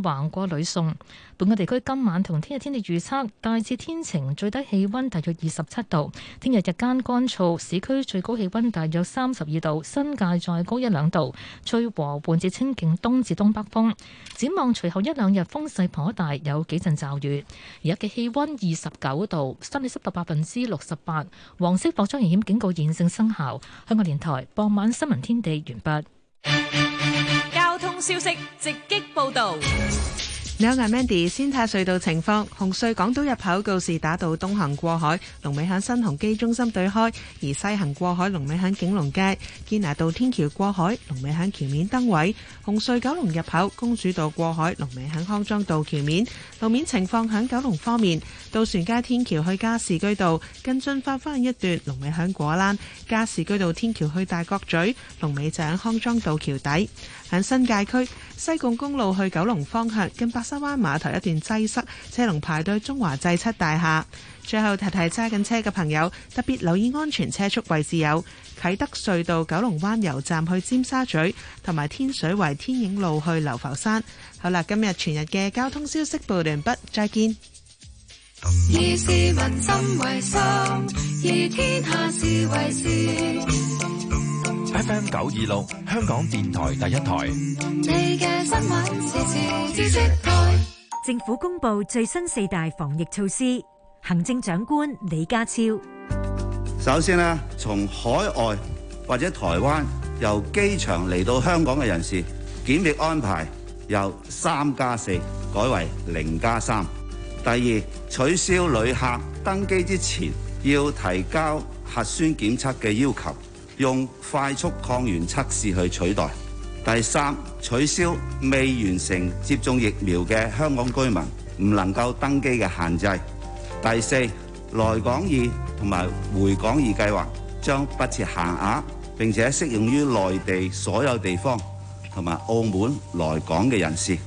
正橫過呂宋。本港地區今晚同聽日天氣預測大致天晴，最低氣溫大約27度。聽日日間乾燥，市區最高氣溫大約32度，新界再高1-2度。吹和緩至清勁東至東北風。展望隨後1-2日風勢頗大，有幾陣驟雨。而家嘅氣溫29度，相對濕度68%。黃色火災危險警告現正生效。香港電台傍晚新聞天地完畢。 交通消息直擊報道。 你好，我係 Mandy。先睇隧道情況，紅隧港島入口告士打道東行過海，龍尾喺新鴻基中心對開；而西行過海，龍尾喺景隆街。堅拿道天橋過海，龍尾喺橋面燈位。紅隧九龍入口公主道過海，龍尾喺康莊道橋面。路面情況喺九龍方面，渡船街天橋去加士居道跟進發翻一段，龍尾喺果欄；加士居道天橋去大角咀，龍尾就喺康莊道橋底。喺新界區西貢公路去九龍方向，近白沙灣碼頭一段擠塞，車龍排隊中華製七大廈。最後提提揸緊車嘅朋友，特別留意安全車速位置有啟德隧道九龍灣油站去尖沙咀，同埋天水圍天影路去流浮山。好啦，今日全日嘅交通消息報完畢，再見。 以市民心為心，以天下事為事。 FM 926香港電台第一台。 你嘅新聞時事知識台。 政府公布最新4大防疫措施。行政長官李家超， 首先呢，從海外或者台灣由機場嚟到香港嘅人士，檢疫安排由3+4改為0+3。第二，取消旅客登機之前要提交核酸檢測嘅要求，用快速抗原測試去取代。第三，取消未完成接種疫苗嘅香港居民唔能夠登機嘅限制。第四，來港易同埋回港易計劃將不設限額，並且適用於內地所有地方同埋澳門來港嘅人士。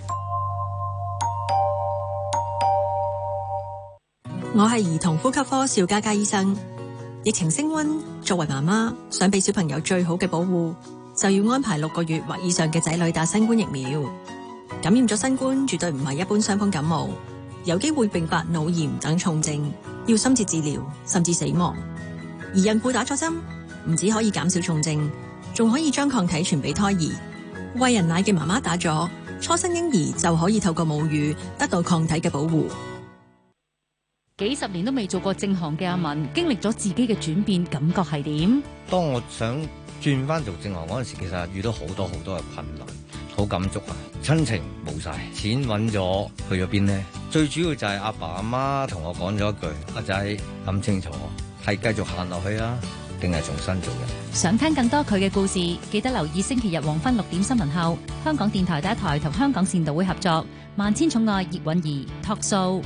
我係兒童呼吸科邵嘉嘉醫生。疫情升溫，作為媽媽想俾小朋友最好嘅保護，就要安排6個月或以上嘅仔女打新冠疫苗。感染咗新冠絕對唔係一般傷風感冒，有機會併發腦炎等重症，要深切治療甚至死亡。而孕婦打咗針，唔止可以減少重症，仲可以將抗體傳俾胎兒。餵人奶嘅媽媽打咗，初生嬰兒就可以透過母乳得到抗體嘅保護。 幾十年都未做過正行嘅阿文，經歷咗自己嘅轉變，感覺係點？ 當我想轉翻做正行嗰陣時，其實遇到好多嘅困難，好感觸啊！親情冇晒，錢揾咗去咗邊呢？最主要就係阿爸阿媽同我講咗一句：阿仔諗清楚，係繼續行落去啊，定係重新做人？ 想聽更多佢嘅故事，記得留意星期日黃昏6點新聞後，香港電台第一台同香港善導會合作《萬千寵愛葉韻儀》Talk Show。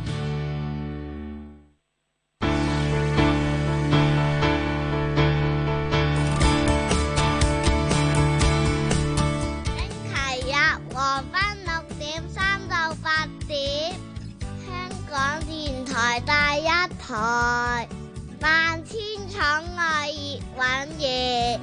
第一台萬千寵愛葉韻儀。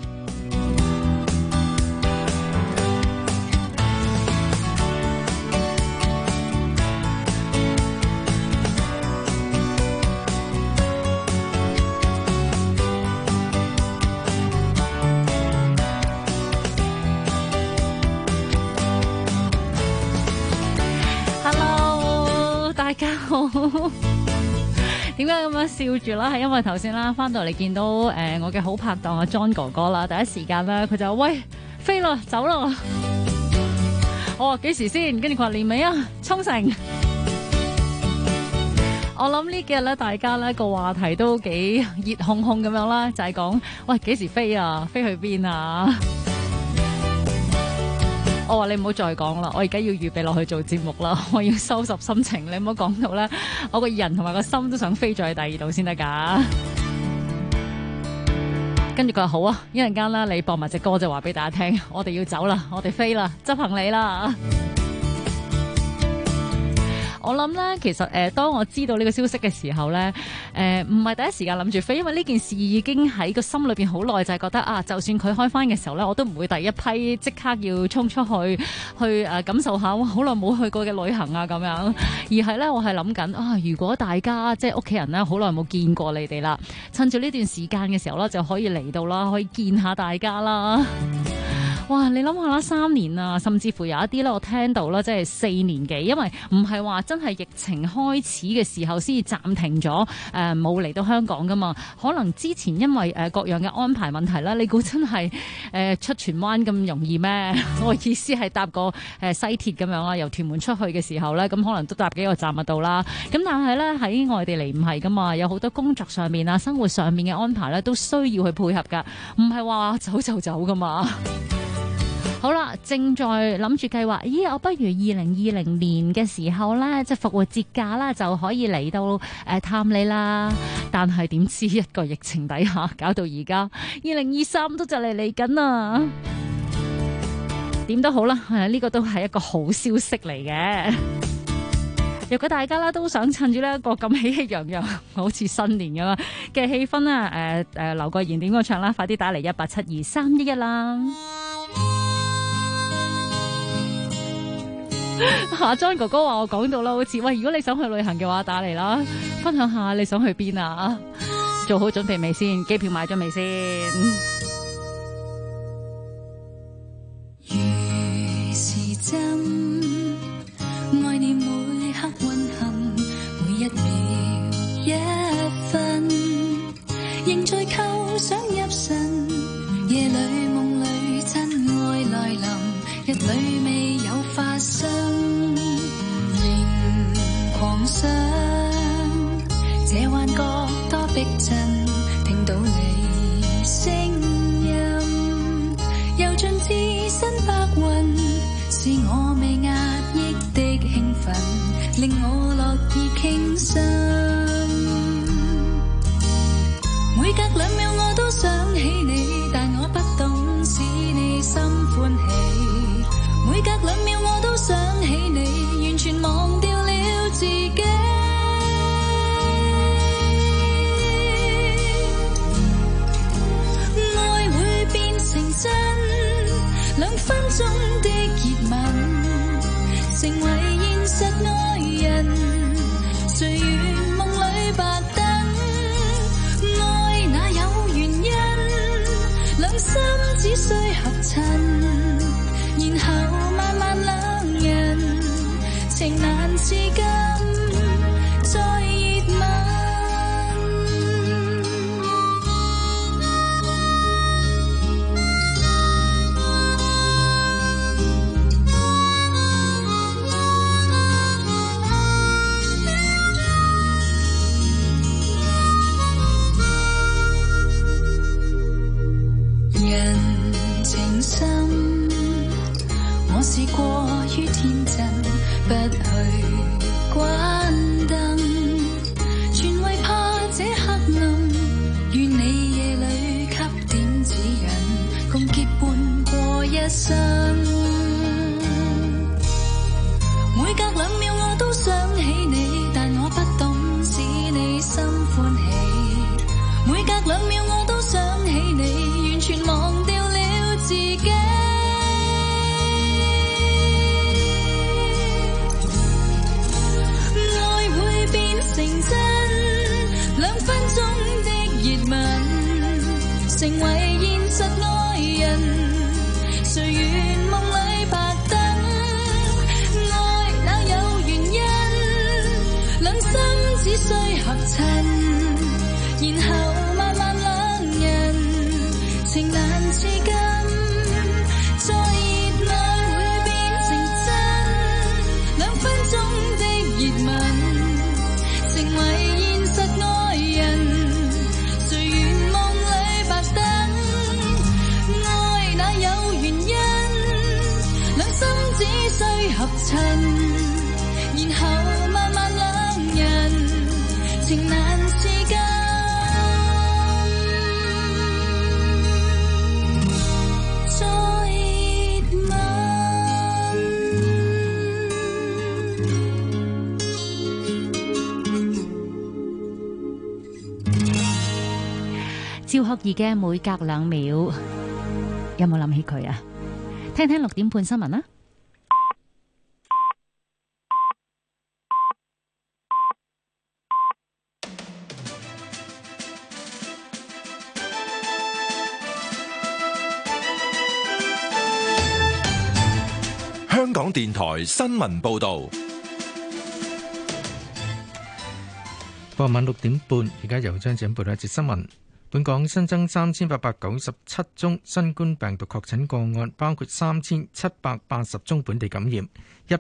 Hello， 大家好。點解咁樣笑住啦？係因為頭先啦，翻到嚟見到我嘅好拍檔阿 John 哥哥啦，第一時間咧佢就話喂，飛啦走啦！我話幾時先？跟住佢話年尾啊，沖繩。我諗呢幾日咧，大家咧個話題都幾熱烘烘咁樣啦，就係講喂幾時飛啊？飛去邊啊？我話你唔好再講啦，我而家要預備落去做節目啦，我要收拾心情，你唔好講到咧，我個人同埋個心都想飛咗去第二度先得噶。跟住佢話好啊，一陣間啦，你播埋隻歌就話俾大家聽，我哋要走啦，我哋飛啦，執行李啦。 我諗咧，其實當我知道呢個消息嘅時候咧，唔係第一時間諗住飛，因為呢件事已經喺個心裏邊好耐，就係覺得啊，就算佢開翻嘅時候咧，我都唔會第一批即刻要衝出去感受下好耐冇去過嘅旅行啊咁樣，而係咧我係諗緊啊，如果大家即係屋企人咧好耐冇見過你哋啦，趁住呢段時間嘅時候咧就可以嚟到啦，可以見下大家啦。哇！你諗下啦，3年啊，甚至乎有一啲咧，我聽到啦，即係4年幾，因為唔係話真係疫情開始嘅時候先至暫停咗，冇嚟到香港噶嘛。可能之前因為各樣嘅安排問題啦，你估真係出荃灣咁容易咩？我意思係搭個西鐵咁樣啦，由屯門出去嘅時候咧，咁可能都搭幾個站啊到啦。咁但係咧喺外地嚟唔係噶嘛，有好多工作上面啊、生活上面嘅安排咧，都需要去配合噶，唔係話走就走噶嘛。好啦，正在諗住計劃，咦，我不如2020年嘅時候咧，即係復活節假啦，就可以嚟到探你啦。但係點知一個疫情底下，搞到而家2023都就嚟緊啊！點都好啦，呢個都係一個好消息嚟嘅。如果大家啦都想趁住呢一個咁喜氣洋洋，好似新年咁嘅氣氛啦，留個言點個唱啦，快啲打嚟1872311啦！阿 John 哥哥話我講到啦，好似喂，如果你想去旅行嘅話，打嚟啦，分享下你想去邊啊？做好準備未先？機票買咗未先？ 如是真，愛你每刻溫馨，每一秒一分，仍在構想入神，夜裏夢裏真愛來臨，日裏未有發生，仍狂想，這幻覺多逼真，聽到你聲音，遊盡置身白雲，是我未壓抑的興奮，令我樂意傾心。每隔2秒我都想起你，但我不懂使你心歡喜。每隔2秒我都想起你，完全忘掉了自己。愛會變成真，2分鐘的熱吻，成為現實愛人，誰願夢裏白等？愛哪有原因，2心只需合襯，然後慢慢兩人情難自禁，再熱吻。人情深，我是過於天真，不去關燈，全為怕這黑暗。願你夜裏給點指引，共結伴過一生。每隔2秒我都想起你，但我不懂使你心歡喜。每隔2秒我都想起你，完全忘掉了自己。愛會變成真，2分鐘的熱吻，成為現實愛人，誰願夢裏白等？愛哪有原因，2心只需合襯，然後慢慢兩人情難自禁，再熱愛會變成真，2分鐘的熱吻，成為現實愛人，誰願夢裏白等？愛哪有原因，2心只需合襯，然後慢慢兩人情難趙學而嘅每隔2秒，有冇諗起佢啊？聽聽6點半新聞啦。 香港電台新聞報道。 傍晚6點半，而家由張展報道一節新聞。本港新增3897宗新冠病毒確診個案，包括3780宗本地感染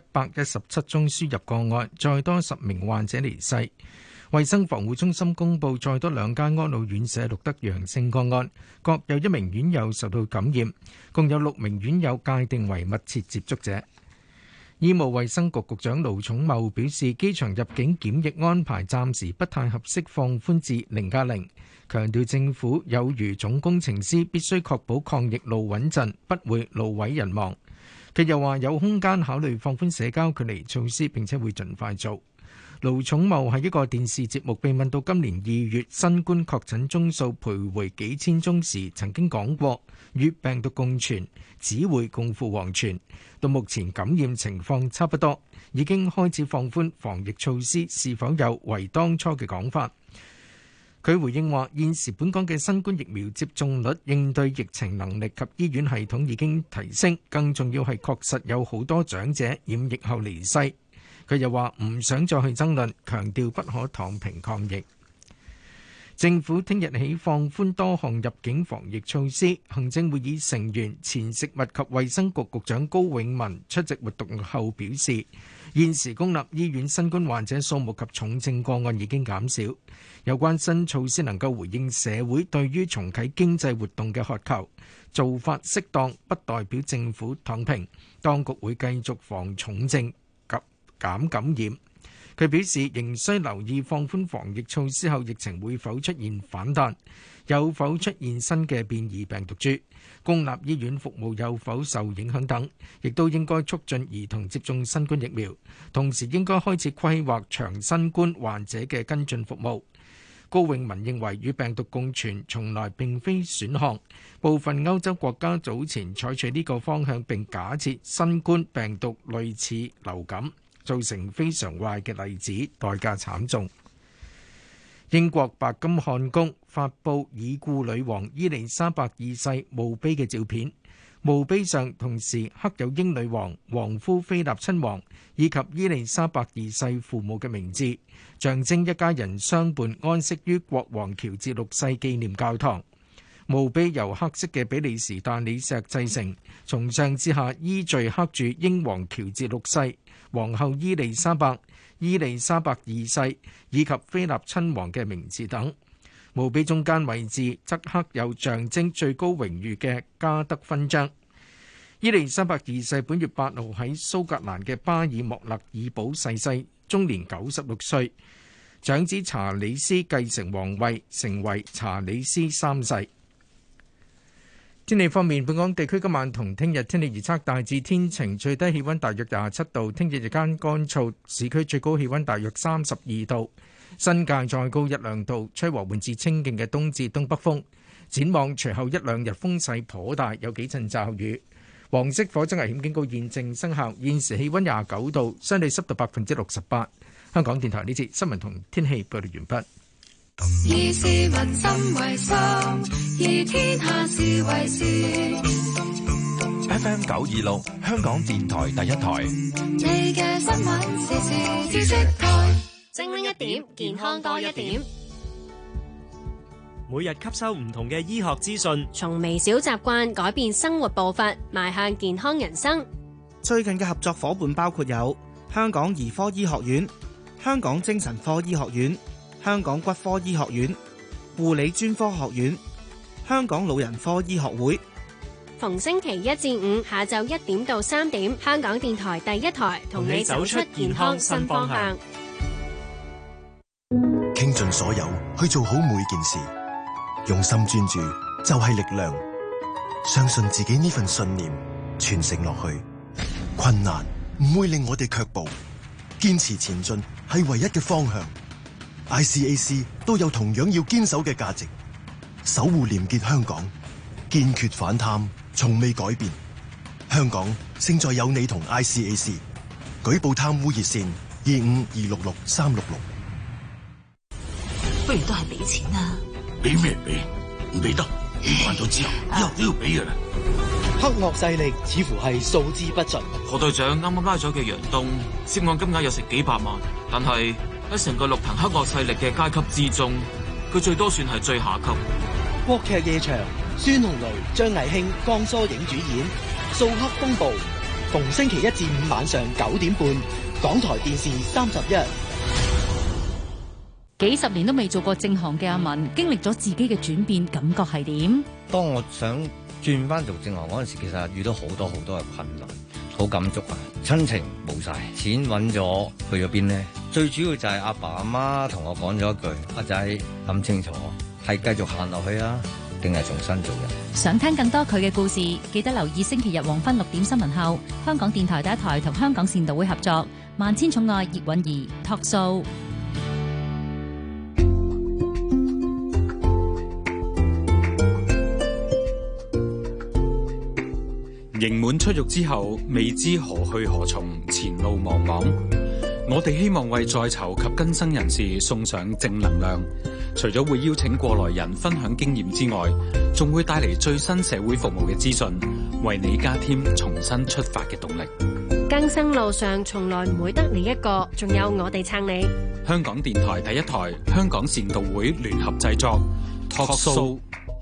，117宗輸入個案，再多10名患者離世。衛生防護中心公布再多2間安老院舍錄得陽性個案，各有1名院友受到感染，共有6名院友界定為密切接觸者。醫務衛生局局長盧寵茂表示，機場入境檢疫安排暫時不太合適放寬至0+0，強調政府有如總工程師，必須確保抗疫路穩陣，不會路毀人亡。佢又話有空間考慮放寬社交距離措施，並且會盡快做。盧寵茂喺一個電視節目被問到今年2月新冠確診宗數徘徊幾千宗時，曾經講過與病毒共存，只會共赴黃泉。到目前感染情況差不多，已經開始放寬防疫措施，是否有違當初嘅講法？佢回應話，現時本港嘅新冠疫苗接種率、應對疫情能力及醫院系統已經提升，更重要係確實有好多長者染疫後離世。佢又話唔想再去爭論，強調不可躺平抗疫。政府聽日起放寬多項入境防疫措施。行政會議成員前食物及衛生局局長高永文出席活動後表示，現時公立醫院新冠患者數目及重症個案已經減少，有關新措施能夠回應社會對於重啟經濟活動嘅渴求，做法適當，不代表政府躺平，當局會繼續防重症及減感染。佢表示仍需留意放寬防疫措施後疫情會否出現反彈，有否出現新嘅變異病毒株，公立醫院服務有否受影響等，亦都應該促進兒童接種新冠疫苗，同時應該開始規劃長新冠患者嘅跟進服務。高永文認為與病毒共存從來並非選項，部分歐洲國家早前採取呢個方向，並假設新冠病毒類似流感，造成非常壞嘅例子，代價慘重。英國白金漢宮發布已故女王伊麗莎白二世墓碑嘅照片，墓碑上同時刻有英女王、王夫菲立親王以及伊麗莎白二世父母嘅名字，象徵一家人相伴安息於國王喬治六世紀念教堂。墓碑由黑色嘅比利時大理石製成，從上至下依序刻住英皇喬治六世、皇后伊麗莎白、伊麗莎白二世以及菲立親王嘅名字等。墓碑中間位置則刻有象徵最高榮譽嘅加德勳章。伊麗莎白二世本月8號喺蘇格蘭嘅巴爾莫勒爾堡逝世，終年96歲。長子查理斯繼承皇位，成為查理斯3世。天氣方面，本港地區今晚同聽日天氣預測大致天晴，最低氣溫大約27度。聽日日間乾燥，市區最高氣溫大約32度，新界再高1-2度，吹和緩至清勁嘅東至東北風。展望隨後1-2日風勢頗大，有幾陣驟雨。黃色火災危險警告現正生效。現時氣溫29度，相對濕度68%。香港電台呢節新聞同天氣報道完畢。 以市民心為心，以天下事為事。 FM 926，香港電台第一台。 你嘅新聞時事知識台，精靈一點，健康多一點。 每日吸收唔同嘅醫學資訊， 從微小習慣改變生活步伐，邁向健康人生。 最近嘅合作夥伴包括有香港兒科醫學院、香港精神科醫學院、香港骨科醫學院、護理專科學院、香港老人科醫學會。 逢星期1至5下晝1點到3點，香港電台第一台同你走出健康新方向。 傾盡所有去做好每件事，用心專注就係力量。相信自己呢份信念，傳承落去，困難唔會令我哋卻步，堅持前進係唯一嘅方向。ICAC 都有同樣要堅守嘅價值， 守護廉潔香港，堅決反貪，從未改變。香港勝在有你同 ICAC。舉報貪污熱線25266366。 不如都係俾錢啦。 俾咩俾？唔俾得，慣咗之後，以後都要俾嘅啦。 黑惡勢力似乎係數之不盡。 何隊長啱啱拉咗嘅楊東，涉案金額有成幾百萬，但係喺成個綠藤黑惡勢力嘅階級之中，佢最多算係最下級。 國劇夜場，孫紅雷、張藝興、江疏影主演《掃黑風暴》，逢星期一至五晚上9點半，港台電視31。 幾十年都未做過正行嘅阿文，經歷咗自己嘅轉變，感覺係點？ 當我想轉翻做正行嗰陣時，其實遇到好多嘅困難，好感觸啊！親情冇晒，錢揾咗去咗邊呢？最主要就係阿爸阿媽同我講咗一句：阿仔諗清楚，係繼續行落去啊，定係重新做人？ 想聽更多佢嘅故事，記得留意星期日黃昏6點新聞後，香港電台第一台同香港善導會合作《萬千寵愛葉韻儀》Talk Show。 刑滿出獄之後，未知何去何從，前路茫茫。我哋希望為在囚及更生人士送上正能量，除咗會邀請過來人分享經驗之外，仲會帶嚟最新社會服務嘅資訊，為你加添重新出發嘅動力。 更生路上從來唔會得你一個，仲有我哋撐你。 香港電台第一台，香港善導會聯合製作 Talk Show。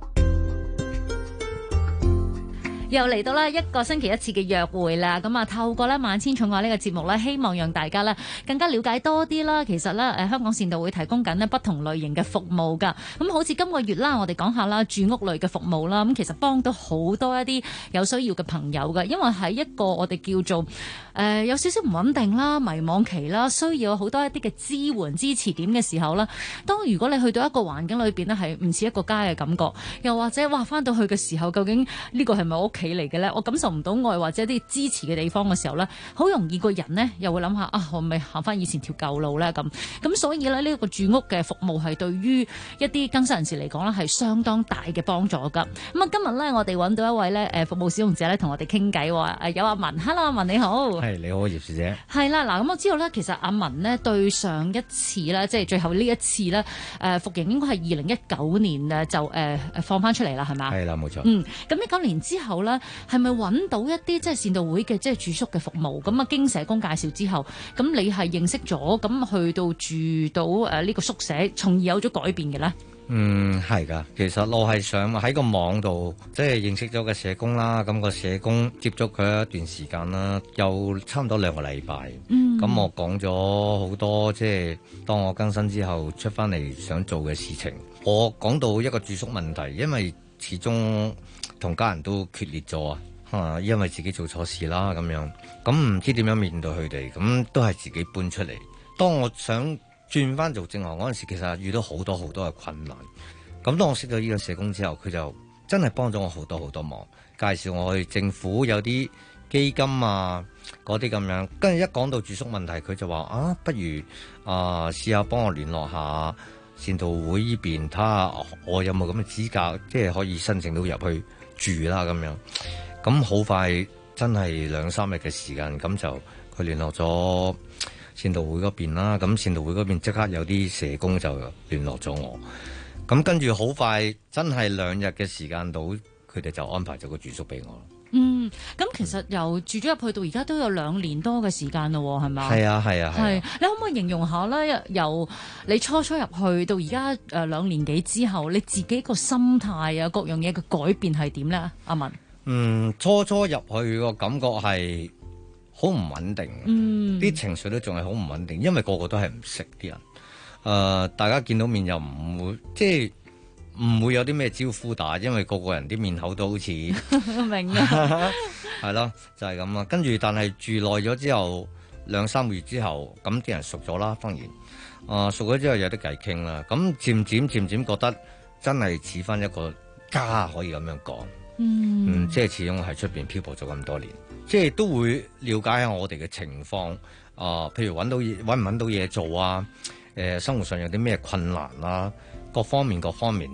又嚟到啦一個星期一次嘅約會啦，咁啊透過咧萬千寵愛呢個節目咧，希望讓大家咧更加了解多啲啦。其實咧香港善導會提供緊咧不同類型嘅服務㗎。咁好似今個月啦，我哋講下啦住屋類嘅服務啦。咁其實幫到好多一啲有需要嘅朋友㗎，因為喺一個我哋叫做有少少唔穩定啦、迷惘期啦，需要好多一啲嘅支援支持點嘅時候啦。當如果你去到一個環境裏邊咧，係唔似一個家嘅感覺，又或者哇翻到去嘅時候，究竟呢個係咪我屋企嚟嘅咧？我感受唔到愛或者啲支持嘅地方嘅時候咧，好容易個人呢又會諗下啊，我咪行翻以前條舊路咧咁。所以咧呢個住屋嘅服務係對於一啲更生人士嚟講咧係相當大嘅幫助噶。咁啊今日咧我哋揾到一位咧服務使用者咧同我哋傾偈喎。有阿文 ，Hello 阿文你好。 係你好，葉小姐。 係啦，嗱咁我知道咧，其實阿文呢對上一次咧，即係最後呢一次咧，服刑應該係2019年就放翻出嚟啦，係嘛？ 係啦，冇錯。 咁19年之後咧。係咪揾到一啲即係善導會嘅即係住宿嘅服務？咁啊經社工介紹之後，咁你係認識咗，咁去到住到呢個宿舍，從而有咗改變嘅咧？ 係㗎。其實我係想喺個網度即係認識咗個社工啦。咁個社工接觸佢一段時間啦，有差唔多2個禮拜。咁我講咗好多即係當我更新之後出翻嚟想做嘅事情。我講到一個住宿問題，因為始終同家人都決裂咗啊！因為自己做錯事啦咁樣，咁唔知點樣面對佢哋，咁都係自己搬出嚟。當我想轉翻做正行嗰陣時，其實遇到好多嘅困難。咁當我識到呢個社工之後，佢就真係幫咗我好多忙，介紹我去政府有啲基金啊嗰啲咁樣。跟住一講到住宿問題，佢就話啊，不如試下幫我聯絡下善導會呢邊，睇下我有冇咁嘅資格，即係可以申請到入去住啦咁樣。咁好快，真係2-3日嘅時間，咁就佢聯絡咗善導會嗰邊啦。咁善導會嗰邊即刻有啲社工就聯絡咗我。咁跟住好快，真係2日嘅時間到，佢哋就安排咗個住宿俾我。 咁其實由住咗入去到而家都有2年多嘅時間咯，係咪？ 係啊。 你可唔可以形容下咧？由你初入去到而家2年幾之後，你自己個心態啊，各樣嘢嘅改變係點咧？阿文， 初入去個感覺係好唔穩定，啲情緒都仲係好唔穩定，因為個個都係唔識啲人，大家見到面又唔會即係。唔會有啲咩招呼打，因為個人啲面口都好似明啊， 係咯，就係咁啦。跟住，但係住耐咗之後，2-3個月之後，咁啲人熟咗啦，當然，熟咗之後有啲偈傾啦。咁漸漸覺得真係似翻一個家，可以咁樣講。即係始終喺出邊漂泊咗咁多年，即係都會了解下我哋嘅情況。譬如揾唔揾到嘢做啊？生活上有啲咩困難啊？各方面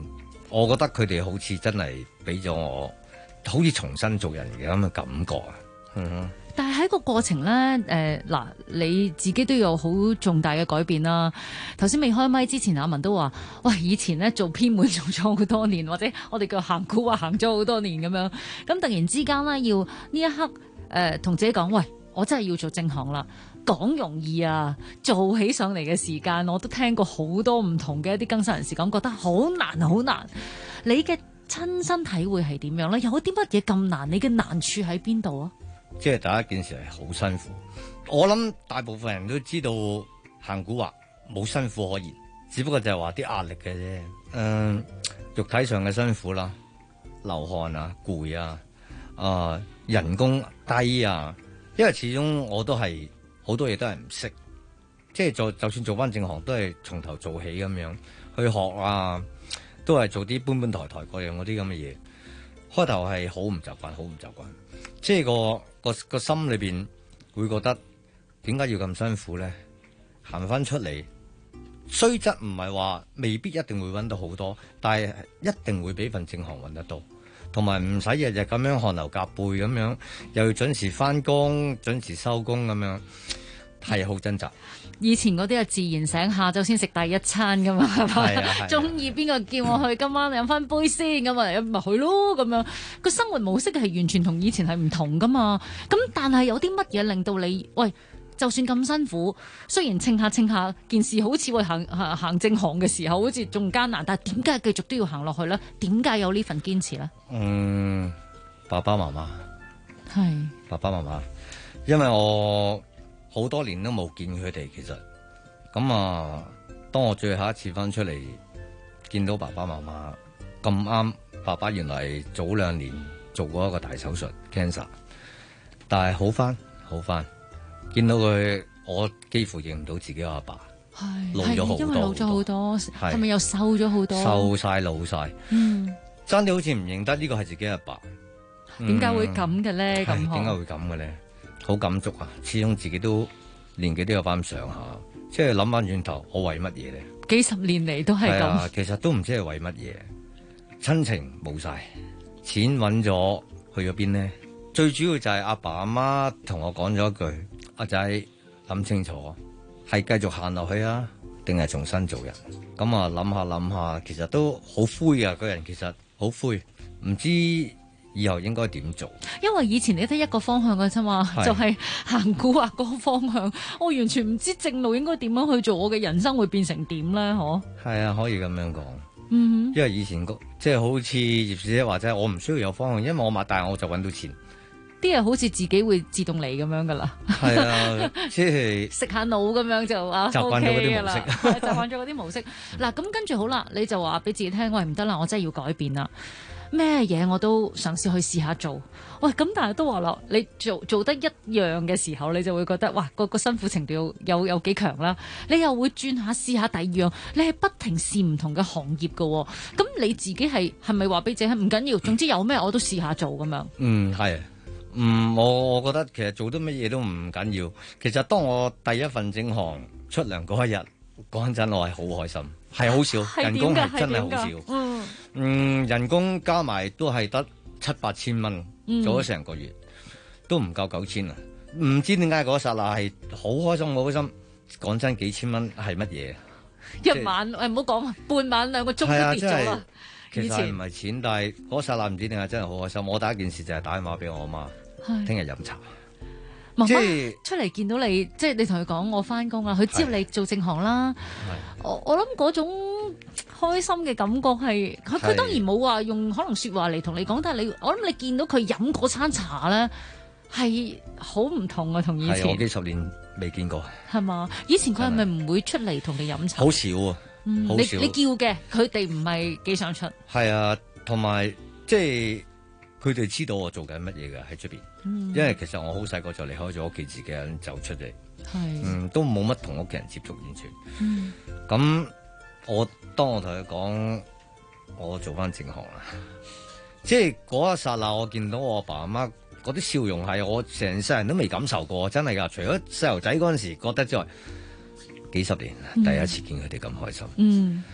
我覺得佢哋好似真係俾咗我，好似重新做人嘅咁嘅感覺啊。 但係喺個過程咧，嗱，你自己都有好重大嘅改變啦。頭先未開麥之前，阿文都話：喂，以前咧做偏門做咗好多年，或者我哋叫行古惑行咗好多年咁樣。咁突然之間咧，要呢一刻同自己講：喂，我真係要做正行啦。講容易啊，做起上嚟嘅時間，我都聽過好多唔同嘅一啲更生人士講，覺得好難好難。你嘅親身體會係點樣咧？有啲乜嘢咁難？你嘅難處喺邊度啊？ 即係第一件事係好辛苦，我諗大部分人都知道行古惑冇辛苦可言，只不過就係話啲壓力嘅啫。肉體上嘅辛苦啦，流汗啊、攰啊、人工低啊，因為始終我都係好多嘢都係唔識，即係就算做翻正行都係從頭做起咁樣去學啊，都係做啲搬抬各樣嗰啲咁嘅嘢。開頭係好唔習慣，好唔習慣，即係個心裏邊會覺得點解要咁辛苦咧？行翻出嚟，雖則唔係話未必一定會揾到好多，但係一定會比份正行揾得到，同埋唔使日日咁樣汗流浹背咁樣，又要準時翻工、準時收工咁樣，係好掙扎。 以前嗰啲係自然醒，下晝先食第一餐噶嘛，係咪？中意邊個叫我去，今晚飲翻杯先咁啊，咪去咯咁樣。個生活模式係完全同以前係唔同噶嘛。咁但係有啲乜嘢令到你喂？就算咁辛苦，雖然稱下件事好似會行正行嘅時候，好似仲艱難，但係點解繼續都要行落去咧？點解有呢份堅持咧？ 爸爸媽媽係爸爸媽媽，因為我好多年都冇見佢哋，其實咁啊，當我最後一次翻出嚟見到爸爸媽媽咁啱，爸爸原來早2年做過一個大手術 cancer， 但係好翻。見到佢，我幾乎認唔到自己個阿爸，老咗好多， 因為老咗好多，係咪又瘦咗好多？ 瘦晒老晒，爭啲好似唔認得呢個係自己阿爸。 點解會咁嘅咧？咁點解會咁嘅咧？好感觸啊！始終自己都年紀都有翻上下，即係諗翻轉頭，我為乜嘢咧？ 幾十年嚟都係咁。 其實都唔知係為乜嘢，親情冇晒，錢揾咗去咗邊咧？最主要就係阿爸阿媽同我講咗一句。阿仔諗清楚，係繼續行落去啊，定係重新做人？咁啊諗下，其實都好灰啊！個人其實好灰，唔知以後應該點做。因為以前你得一個方向嘅啫嘛，就係行古惑嗰個方向，我完全唔知正路應該點樣去做，我嘅人生會變成點咧？嗬？係啊，可以咁樣講。因為以前即係好似葉小姐或者我唔需要有方向，因為我擘大我就揾到錢。啲嘢好似自己會自動嚟咁樣噶啦，係啊，即係食下腦咁樣就啊，習慣咗嗰啲模式，習慣咗嗰啲模式。嗱，咁跟住好啦，你就話俾自己聽，喂，唔得啦，我真係要改變啦，咩嘢我都嘗試去試下做。喂，咁但係都話啦，你做得一樣嘅時候，你就會覺得哇，個辛苦程度有幾強啦。你又會轉下試下第二樣，你係不停試唔同嘅行業噶。咁你自己係咪話俾自己唔緊要？總之有咩我都試下做咁樣。係。我覺得其實做得乜嘢都唔緊要。其實當我第一份正行出糧嗰一日，嗰陣我係好開心，係好少，人工係真係好少。人工加埋都係得7-8千蚊，做咗成個月，都唔夠9,000啊！唔知點解嗰剎那係好開心，好開心。講真，幾千蚊係乜嘢？一晚唔好講，半晚2個鐘都跌咗啦。其實唔係錢，但係嗰剎那唔知點解真係好開心。我第一件事就係打電話俾我阿媽，聽日飲茶。媽媽出嚟見到你，即係你同佢講我翻工啦，佢知你做正行啦。我諗嗰種開心嘅感覺係，佢當然冇話用可能說話嚟同你講，但係我諗你見到佢飲嗰餐茶咧，係好唔同啊，同以前。係我幾十年未見過。係嘛？以前佢係咪唔會出嚟同你飲茶？好少啊。你叫嘅，佢哋唔係幾想出。係啊，同埋即係佢哋知道我做緊乜嘢嘅喺出邊，因為其實我好細個就離開咗屋企，自己人走出嚟，都冇乜同屋企人接觸，完全。咁當我同佢講，我做翻正行啦，即係嗰一剎那，我見到我阿爸阿媽嗰啲笑容係我成世人都未感受過，真係噶，除咗細路仔嗰陣時覺得之外。幾十年第一次見佢哋咁開心，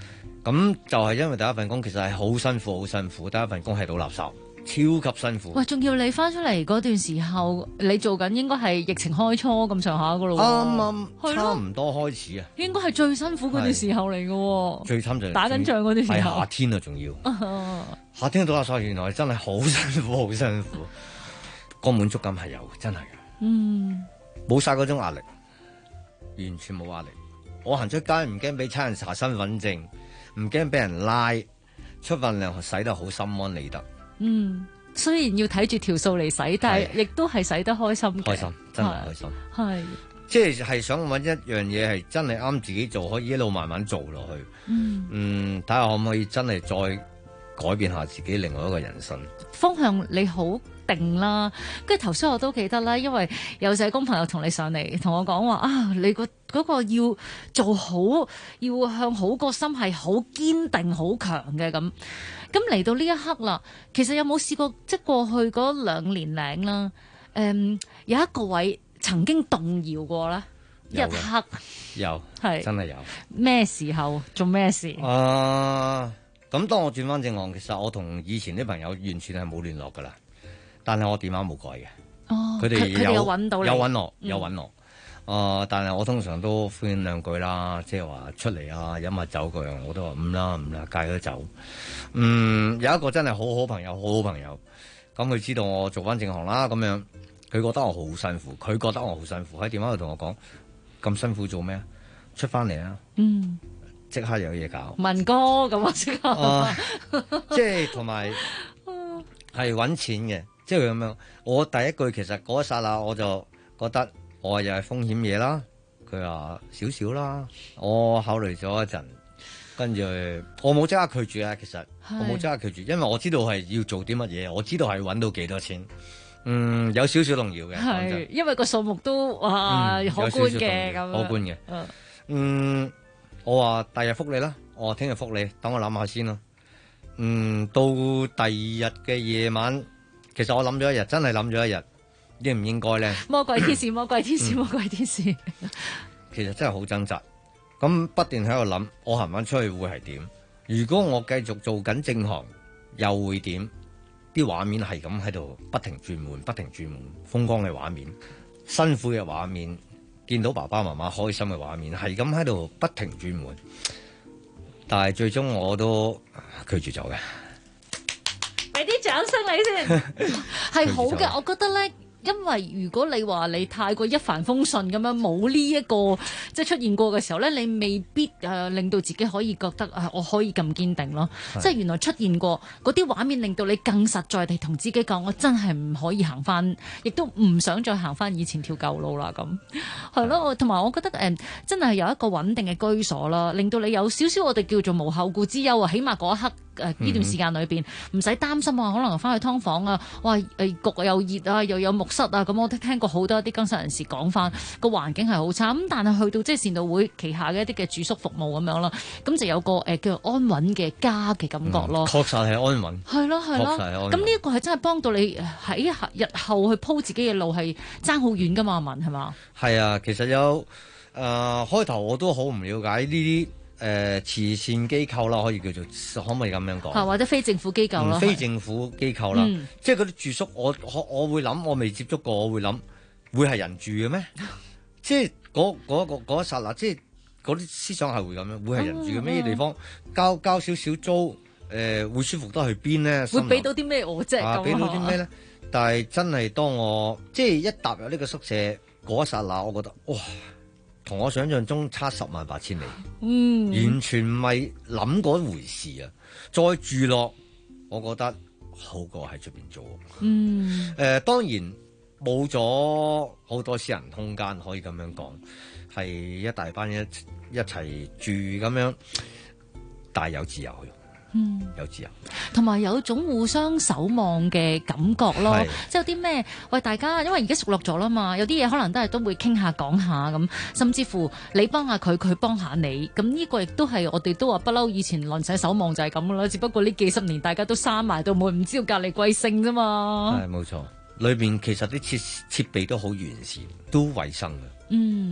咁就係因為第一份工其實係好辛苦，好辛苦。第一份工係倒垃圾，超級辛苦。 喂，仲要你翻出嚟嗰段時候，你做緊應該係疫情開初咁上下噶咯喎， 啱差唔多開始啊， 應該係最辛苦嗰段時候嚟嘅喎， 最慘就係打緊仗嗰段時候， 係夏天啊，仲要夏天倒垃圾，原來真係好辛苦，好辛苦。個滿足感係有，真係嘅，冇晒嗰種壓力，完全冇壓力。我行出街唔驚俾差人查身份證，唔驚俾人拉，出份糧使得好心安理得。 雖然要睇住條數嚟使，但係亦都係使得開心嘅。 開心，真係開心。 係， 即係想揾一樣嘢係真係啱自己做，可以一路慢慢做落去。睇下可唔可以真係再改變下自己另外一個人生。 方向你好定啦，跟住頭先我都記得啦，因為有社工朋友同你上嚟同我講話啊，你嗰個要做好，要向好個心係好堅定、好強嘅咁。咁嚟到呢一刻啦，其實有冇試過即係過去嗰2年零啦？有一個位曾經動搖過咧，一刻有係真係有。 咩時候做咩事？ 咁當我轉翻正行，其實我同以前啲朋友完全係冇聯絡噶啦，但係我電話冇改嘅。佢哋有揾到你，有揾我。但係我通常都敷衍兩句啦，即係話出嚟啊，飲下酒嗰樣，我都話唔啦，戒咗酒。有一個真係好好朋友，好好朋友，咁佢知道我做翻正行啦，咁樣佢覺得我好辛苦，喺電話度同我講，咁辛苦做咩啊？出翻嚟啊！即刻有嘢搞， 文哥咁啊！即刻， 即係同埋係揾錢嘅，即係咁樣。我第一句其實嗰一剎那我就覺得我又係風險嘢啦。佢話少少啦，我考慮咗一陣，跟住我冇即刻拒絕啊。其實我冇即刻拒絕，因為我知道係要做啲乜嘢，我知道係揾到幾多錢。有少少動搖嘅， 係因為個數目都可觀嘅咁， 可觀嘅。我話第日覆你啦，我話聽日覆你，等我諗下先啦。到第二日嘅夜晚，其實我諗咗一日，真係諗咗一日，應唔應該咧？ 魔鬼天使，魔鬼天使，魔鬼天使。 其實真係好掙扎，咁不斷喺度諗，我行翻出去會係點？如果我繼續做緊正行，又會點？啲畫面係咁喺度不停轉換，不停轉換，風光嘅畫面，辛苦嘅畫面。見到爸爸媽媽開心嘅畫面，係咁喺度不停轉換，但係最終我都拒絕咗嘅。 俾啲掌聲你先，係好嘅。我覺得咧，因為如果你話你太過一帆風順咁樣，冇呢一個即係出現過嘅時候咧，你未必令到自己可以覺得我可以咁堅定咯。即係原來出現過嗰啲畫面，令到你更實在地同自己講，我真係唔可以行翻，亦都唔想再行翻以前條舊路啦。咁係咯，同埋我覺得真係有一個穩定嘅居所啦，令到你有少少我哋叫做無後顧之憂啊。起碼嗰一刻呢段時間裏邊唔使擔心啊，可能翻去劏房啊，哇焗又熱啊，又有木室啊，咁我都聽過好多啲更生人士講翻個環境係好差，咁但係去到即係善導會旗下嘅一啲嘅住宿服務咁樣啦，咁就有個叫做安穩嘅家嘅感覺咯。 確實係安穩， 係咯係咯，咁呢一個係真係幫到你喺日後去鋪自己嘅路係爭好遠噶嘛？文係嘛？ 係啊，其實有開頭我都好唔了解呢啲。慈善機構啦，可以叫做可唔可以咁樣講？ 或者非政府機構啦， 非政府機構啦，即係嗰啲住宿，我會諗，我未接觸過，我會諗，會係人住嘅咩？即係嗰一剎那，即係嗰啲思想係會咁樣，會係人住嘅咩地方？交少少租，會舒服得去邊咧？ 會俾到啲咩我啫？ 俾到啲咩咧？但係真係當我即係一踏入呢個宿舍嗰一剎那，我覺得哇！同我想象中差10萬8千里，完全唔係諗嗰回事啊！再住落，我覺得好過喺出邊做。當然冇咗好多私人空間，可以咁樣講，係一大班一齊住咁樣，但係有自由。有自由， 同埋有種互相守望嘅感覺咯。即係有啲咩喂大家，因為而家熟絡咗啦嘛，有啲嘢可能都會傾下講下咁，甚至乎你幫下佢，佢幫下你。咁呢個亦都係我哋都話不嬲，以前鄰舍守望就係咁噶啦。只不過呢幾十年大家都閂埋到門，唔知道隔離貴姓啫嘛。 係冇錯，裏邊其實啲設備都好完善，都衞生嘅。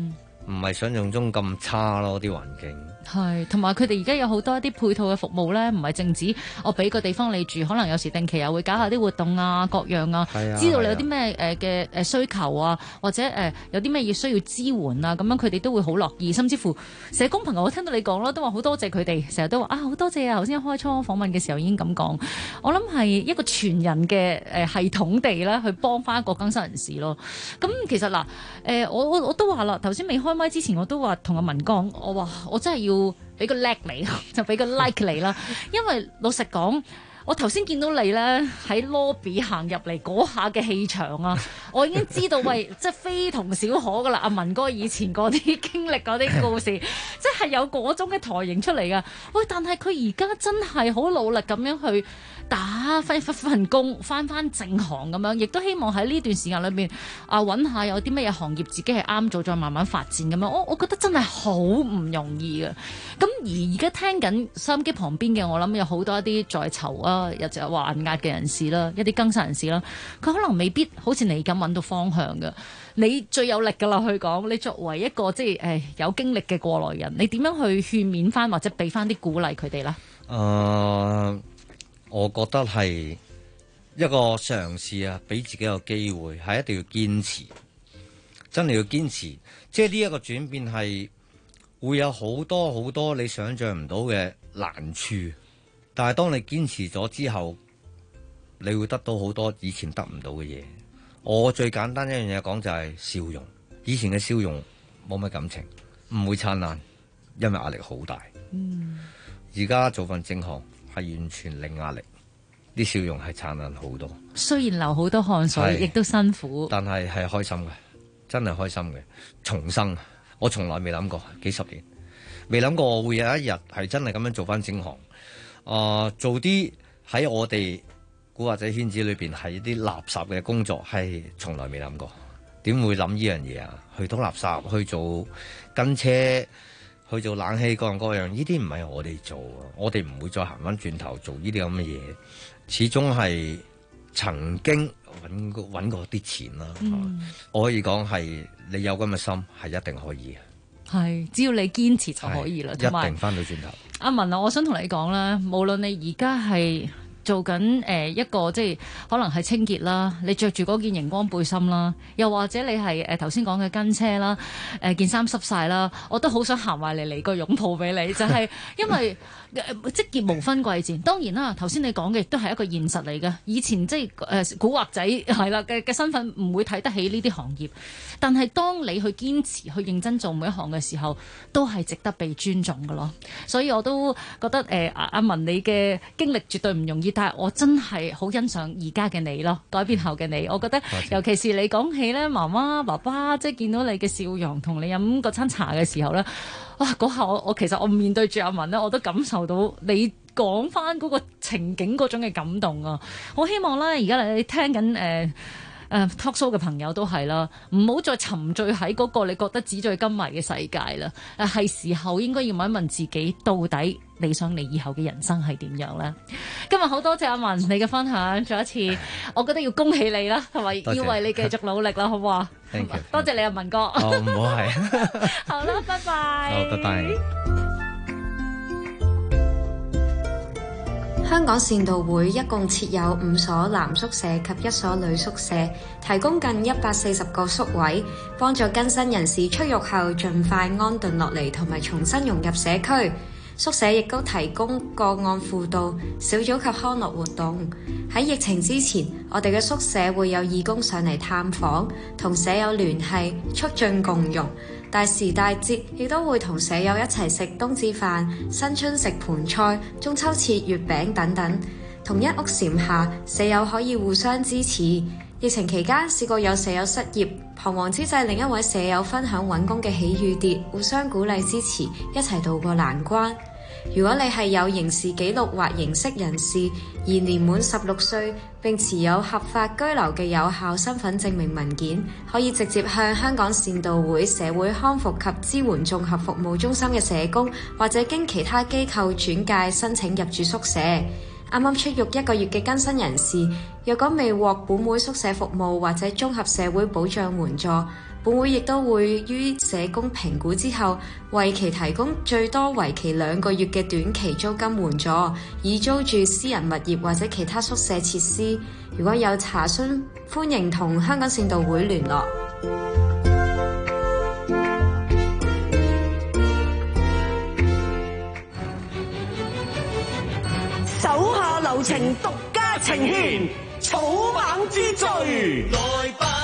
唔係想象中咁差咯，啲環境。 係，同埋佢哋而家有好多一啲配套嘅服務咧，唔係淨止我俾個地方你住，可能有時定期又會搞下啲活動啊，各樣啊，知道你有啲咩嘅需求啊，或者有啲咩要需要支援啊，咁樣佢哋都會好樂意，甚至乎社工朋友我聽到你講啦，都話好多謝佢哋，成日都話啊好多謝啊，頭先一開初訪問嘅時候已經咁講，我諗係一個全人嘅系統地咧去幫翻一個更生人士咯。咁其實嗱我都話啦，頭先未開麥之前我都話同阿文講，我話我真係要俾個叻你，就俾個 like 你啦。因為老實講，我頭先見到你咧喺 lobby 行入嚟嗰下嘅氣場啊，我已經知道喂，即係非同小可噶啦。阿文哥以前嗰啲經歷嗰啲故事，即係有嗰種嘅台型出嚟噶。喂，但係佢而家真係好努力咁樣去打翻份工，翻正行咁樣，亦都希望喺呢段時間裏面揾下有啲乜嘢行業自己係啱做，再慢慢發展咁樣。我覺得真係好唔容易嘅。咁而家聽緊收音機旁邊嘅，我諗有好多一啲在囚啊，又就還押嘅人士啦，一啲更生人士啦，佢可能未必好似你咁揾到方向嘅。你最有力㗎啦，去講你作為一個即係有經歷嘅過來人，你點樣去勸勉翻或者俾翻啲鼓勵佢哋咧？ 我覺得係一個嘗試啊，俾自己有機會，係一定要堅持，真係要堅持。即係呢一個轉變係會有好多你想象唔到嘅難處，但係當你堅持咗之後，你會得到好多以前得唔到嘅嘢。我最簡單一樣嘢講就係笑容，以前嘅笑容冇乜感情，唔會燦爛，因為壓力好大。而家做份正行係完全零壓力，啲笑容係燦爛好多。雖然流好多汗水，亦都辛苦， 但係開心嘅，真係開心嘅。重生，我從來未諗過，幾十年未諗過會有一日係真係咁樣做翻正行。做啲喺我哋古惑仔圈子裏邊係啲垃圾嘅工作，係從來未諗過。點會諗呢樣嘢啊？去倒垃圾，去做跟車，去做冷氣，各樣各樣，呢啲唔係我哋做啊！我哋唔會再行翻轉頭做呢啲咁嘅嘢。始終係曾經揾過啲錢啦。我可以講係你有咁嘅心，係一定可以嘅。 係，只要你堅持就可以啦。 一定翻到轉頭。 阿文啊，我想同你講啦，無論你而家係做緊一個即係可能係清潔啦，你着住嗰件熒光背心啦，又或者你係頭先講嘅跟車啦，件衫濕晒啦，我都好想行埋嚟個擁抱俾你，就係因為職業無分貴賤。當然啦，頭先你講嘅亦都係一個現實嚟嘅。以前即係古惑仔係啦嘅身份唔會睇得起呢啲行業，但係當你去堅持去認真做每一行嘅時候，都係值得被尊重嘅咯。所以我都覺得阿文你嘅經歷絕對唔容易。但係我真係好欣賞而家嘅你咯，改變後嘅你，我覺得尤其是你講起咧，媽媽爸爸即係見到你嘅笑容，同你飲嗰餐茶嘅時候咧，哇！嗰下我其實我面對住阿文咧，我都感受到你講翻嗰個情景嗰種嘅感動啊！我希望咧，而家你聽緊talk show 嘅朋友都係啦，唔好再沉醉喺嗰個你覺得紙醉金迷嘅世界啦。係時候應該要問一問自己，到底你想你以後嘅人生係點樣咧？今日好多謝阿文你嘅分享，再一次我覺得要恭喜你啦，同埋要為你繼續努力啦，好唔好啊？多謝你阿文哥。 唔好係。 好啦，拜拜。 好，拜拜。 香港善導會一共設有5所男宿舍及1所女宿舍，提供近140個宿位，幫助更生人士出獄後盡快安頓落嚟同埋重新融入社區。宿舍亦都提供個案輔導、小組及康樂活動。喺疫情之前，我哋嘅宿舍會有義工上嚟探訪，同舍友聯繫，促進共融。大時大節亦都會同舍友一齊食冬至飯、新春食盤菜、中秋切月餅等等。同一屋檐下，舍友可以互相支持。疫情期間試過有舍友失業，彷徨之際，另一位舍友分享揾工嘅喜與跌，互相鼓勵支持，一齊渡過難關。如果你係有刑事紀錄或刑事人士，而年滿16歲並持有合法居留嘅有效身份證明文件，可以直接向香港善導會社會康復及支援綜合服務中心嘅社工，或者經其他機構轉介申請入住宿舍。 啱啱出獄1個月嘅更新人士，若果未獲本會宿舍服務或者綜合社會保障援助，本會亦都會於社工評估之後，為其提供最多為期2個月嘅短期租金援助，以租住私人物業或者其他宿舍設施。如果有查詢，歡迎同香港善導會聯絡。 手下留情，獨家呈現草蜢之最。來吧，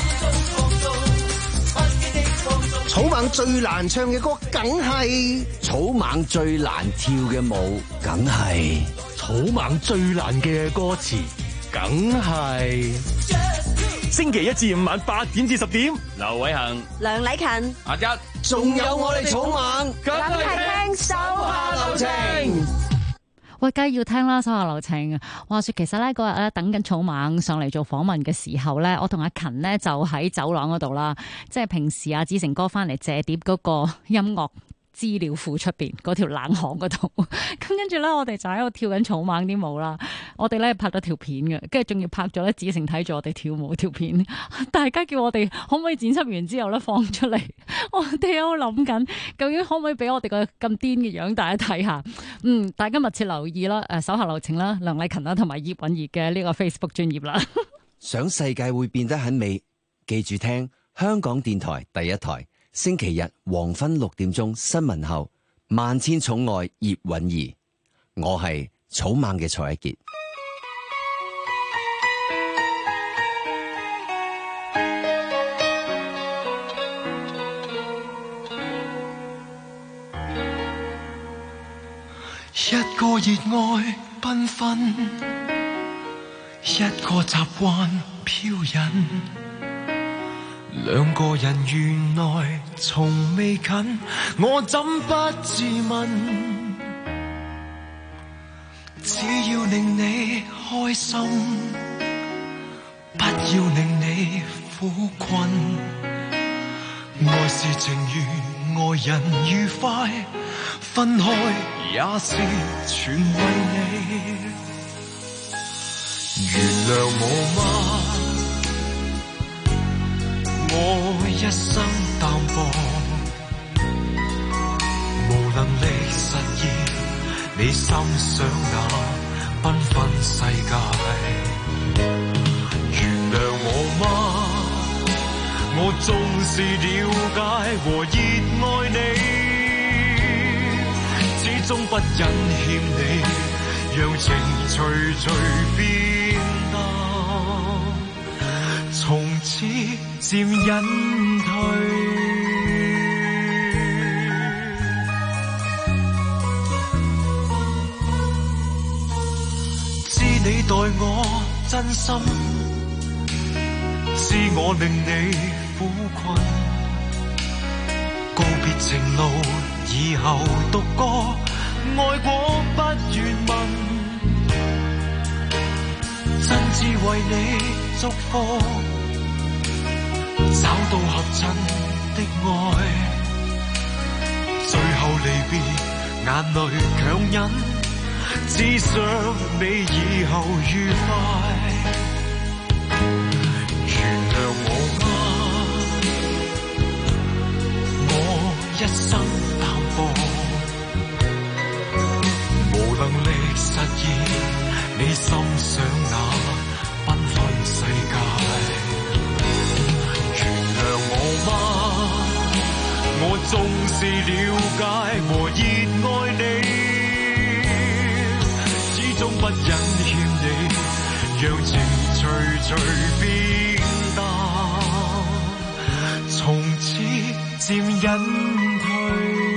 草蜢最難唱嘅歌，梗係草蜢最難跳嘅舞，梗係草蜢最難嘅歌詞，梗係。星期1至5晚8點至10點，劉偉恒、 梁禮勤、 阿一，仲有我哋草蜢，梗係聽手下留情。 喂，梗係要聽啦，手下留情。話說其實咧嗰日咧等緊草蜢上嚟做訪問嘅時候咧，我同阿勤咧就喺走廊嗰度啦，即係平時阿子成哥翻嚟借碟嗰個音樂資料庫出邊嗰條冷巷嗰度，咁跟住咧我哋就喺度跳緊草蜢啲舞啦。我哋咧拍咗條片嘅，跟住仲要拍咗咧子成睇住我哋跳舞條片。大家叫我哋可唔可以剪輯完之後咧放出嚟？我哋喺度諗緊，究竟可唔可以俾我哋個咁癲嘅樣大家睇下？大家密切留意啦，手下留情啦，梁禮勤啦，同埋葉韻儀嘅呢個 Facebook 專頁啦。 想世界會變得很美，記住聽香港電台第一台。星期日黃昏6點鐘新聞後，萬千寵愛葉韻儀，我係草蜢嘅蔡一傑。 一個熱愛繽紛，一個習慣飄引。兩個人原來從未近，我怎不自問？只要令你開心，不要令你苦困。愛是情緣，愛人愉快，分開也是全為你。原諒我嗎？我一生淡薄，無能力實現你心想那繽紛世界。原諒我嗎？我縱是了解和熱愛你，始終不忍欠你，讓情隨隨變淡，從此漸隱退。知你待我真心，知我令你苦困，告別情路以後獨個，愛過不願問，真摯為你祝福，找到合襯的愛，最後離別眼淚強忍，只想你以後愉快。原諒我嗎？我一生淡薄，無能力實現你心想那繽紛世界。我縱是了解和熱愛你，始終不忍欠你，讓情隨隨變淡，從此漸隱退。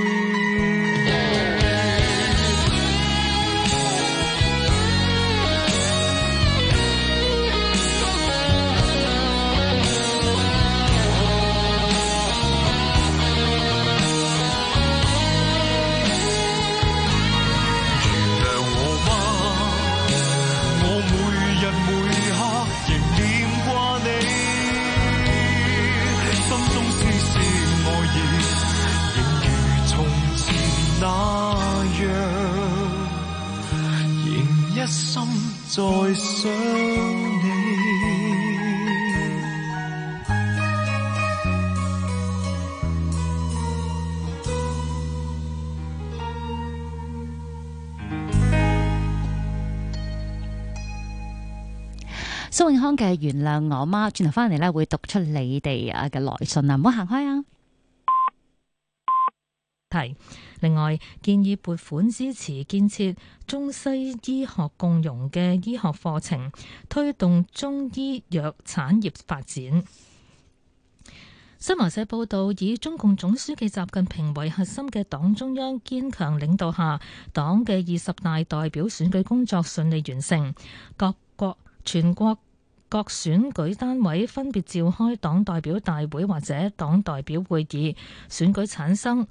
心再想你。 蘇永康嘅原諒我媽，轉頭翻嚟咧會讀出你哋嘅來信啊，唔好行開啊！ 提另外建議撥款支持建設中西醫學共融嘅醫學課程，推動中醫藥產業發展。新華社報道，以中共總書記習近平為核心嘅黨中央堅強領導下，黨嘅20大代表選舉工作順利完成，全國各選舉單位分別召開黨代表大會或者黨代表會議，選舉產生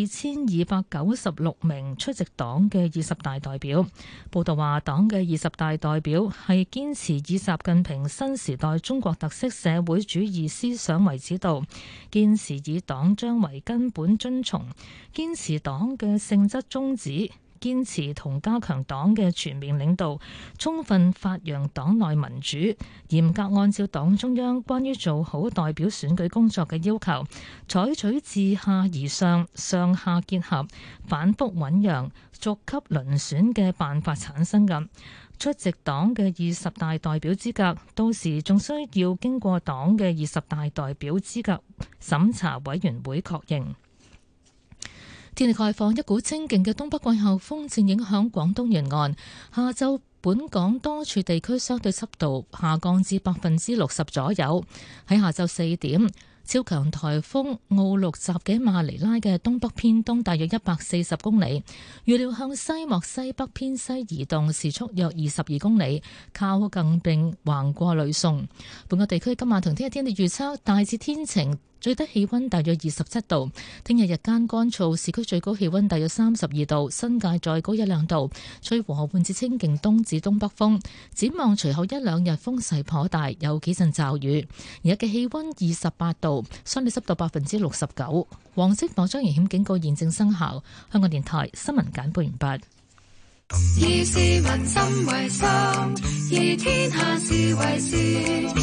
2296名出席黨嘅20大代表。報道話，黨嘅20大代表係堅持以習近平新時代中國特色社會主義思想為指導，堅持以黨章為根本遵從，堅持黨嘅性質宗旨，堅持同加強黨嘅全面領導，充分發揚黨內民主，嚴格按照黨中央關於做好代表選舉工作嘅要求，採取自下而上、上下結合、反覆醞釀、逐級遴選嘅辦法產生嘅。出席黨嘅20大代表資格，到時仲需要經過黨嘅20大代表資格審查委員會確認。天氣概況，一股清勁嘅東北季候風正影響廣東沿岸。下晝本港多處地區相對濕度下降至60%左右。喺下晝4點，超強颱風奧鹿襲擊馬尼拉嘅東北偏東大約140公里，預料向西莫西北偏西移動，時速約22公里，靠近並橫過呂宋。本港地區今晚同聽日天氣預測大致天晴，最低氣溫大約27度。聽日日間乾燥，市區最高氣溫大約32度，新界再高1-2度，吹和緩至清勁東至東北風。展望隨後1-2日風勢頗大，有幾陣驟雨。而家嘅氣溫28度，相對濕度69%。黃色火災危險警告現正生效。香港電台新聞簡報完畢。 以市民心為心，以天下事為事。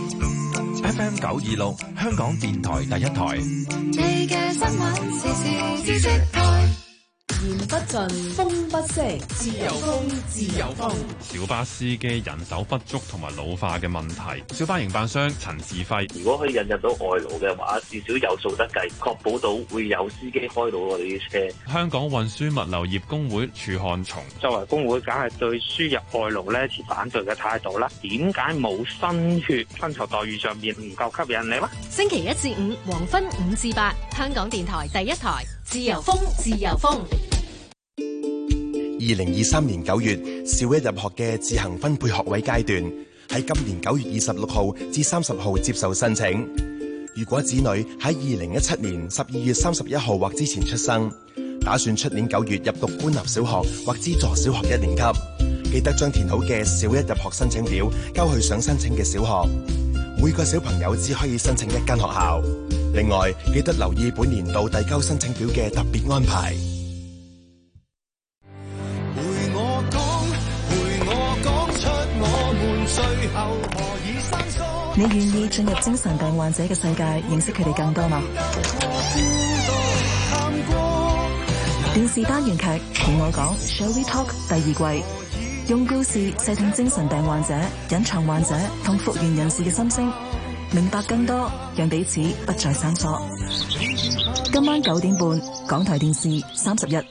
FM 926，香港電台第一台。 你嘅新聞時事知識台。 言不盡，風不息，自由風，自由風。 小巴司機人手不足同埋老化嘅問題。小巴營辦商陳志輝， 如果可以引入到外勞嘅話，至少有數得計，確保到會有司機開到我哋啲車。 香港運輸物流業工會處漢松， 作為工會，梗係對輸入外勞咧持反對嘅態度啦。點解冇新血？薪酬待遇上面唔夠吸引你嗎？ 星期1至5黃昏5至8，香港電台第一台，自由風，自由風。 2023年9月，小一入學嘅自行分配學位階段喺今年9月26號至30號接受申請。如果子女喺2017年12月31號或之前出生，打算出年9月入讀官立小學或資助小學1年級，記得將填好嘅小一入學申請表交去想申請嘅小學。每個小朋友只可以申請1間學校。另外，記得留意本年度遞交申請表嘅特別安排。 你願意進入精神病患者嘅世界，認識佢哋更多嗎？電視單元劇《同我講 Shall We Talk》第2季，用故事細聽精神病患者、隱藏患者同復原人士嘅心聲，明白更多，讓彼此不再生疏。今晚9點半，港台電視31。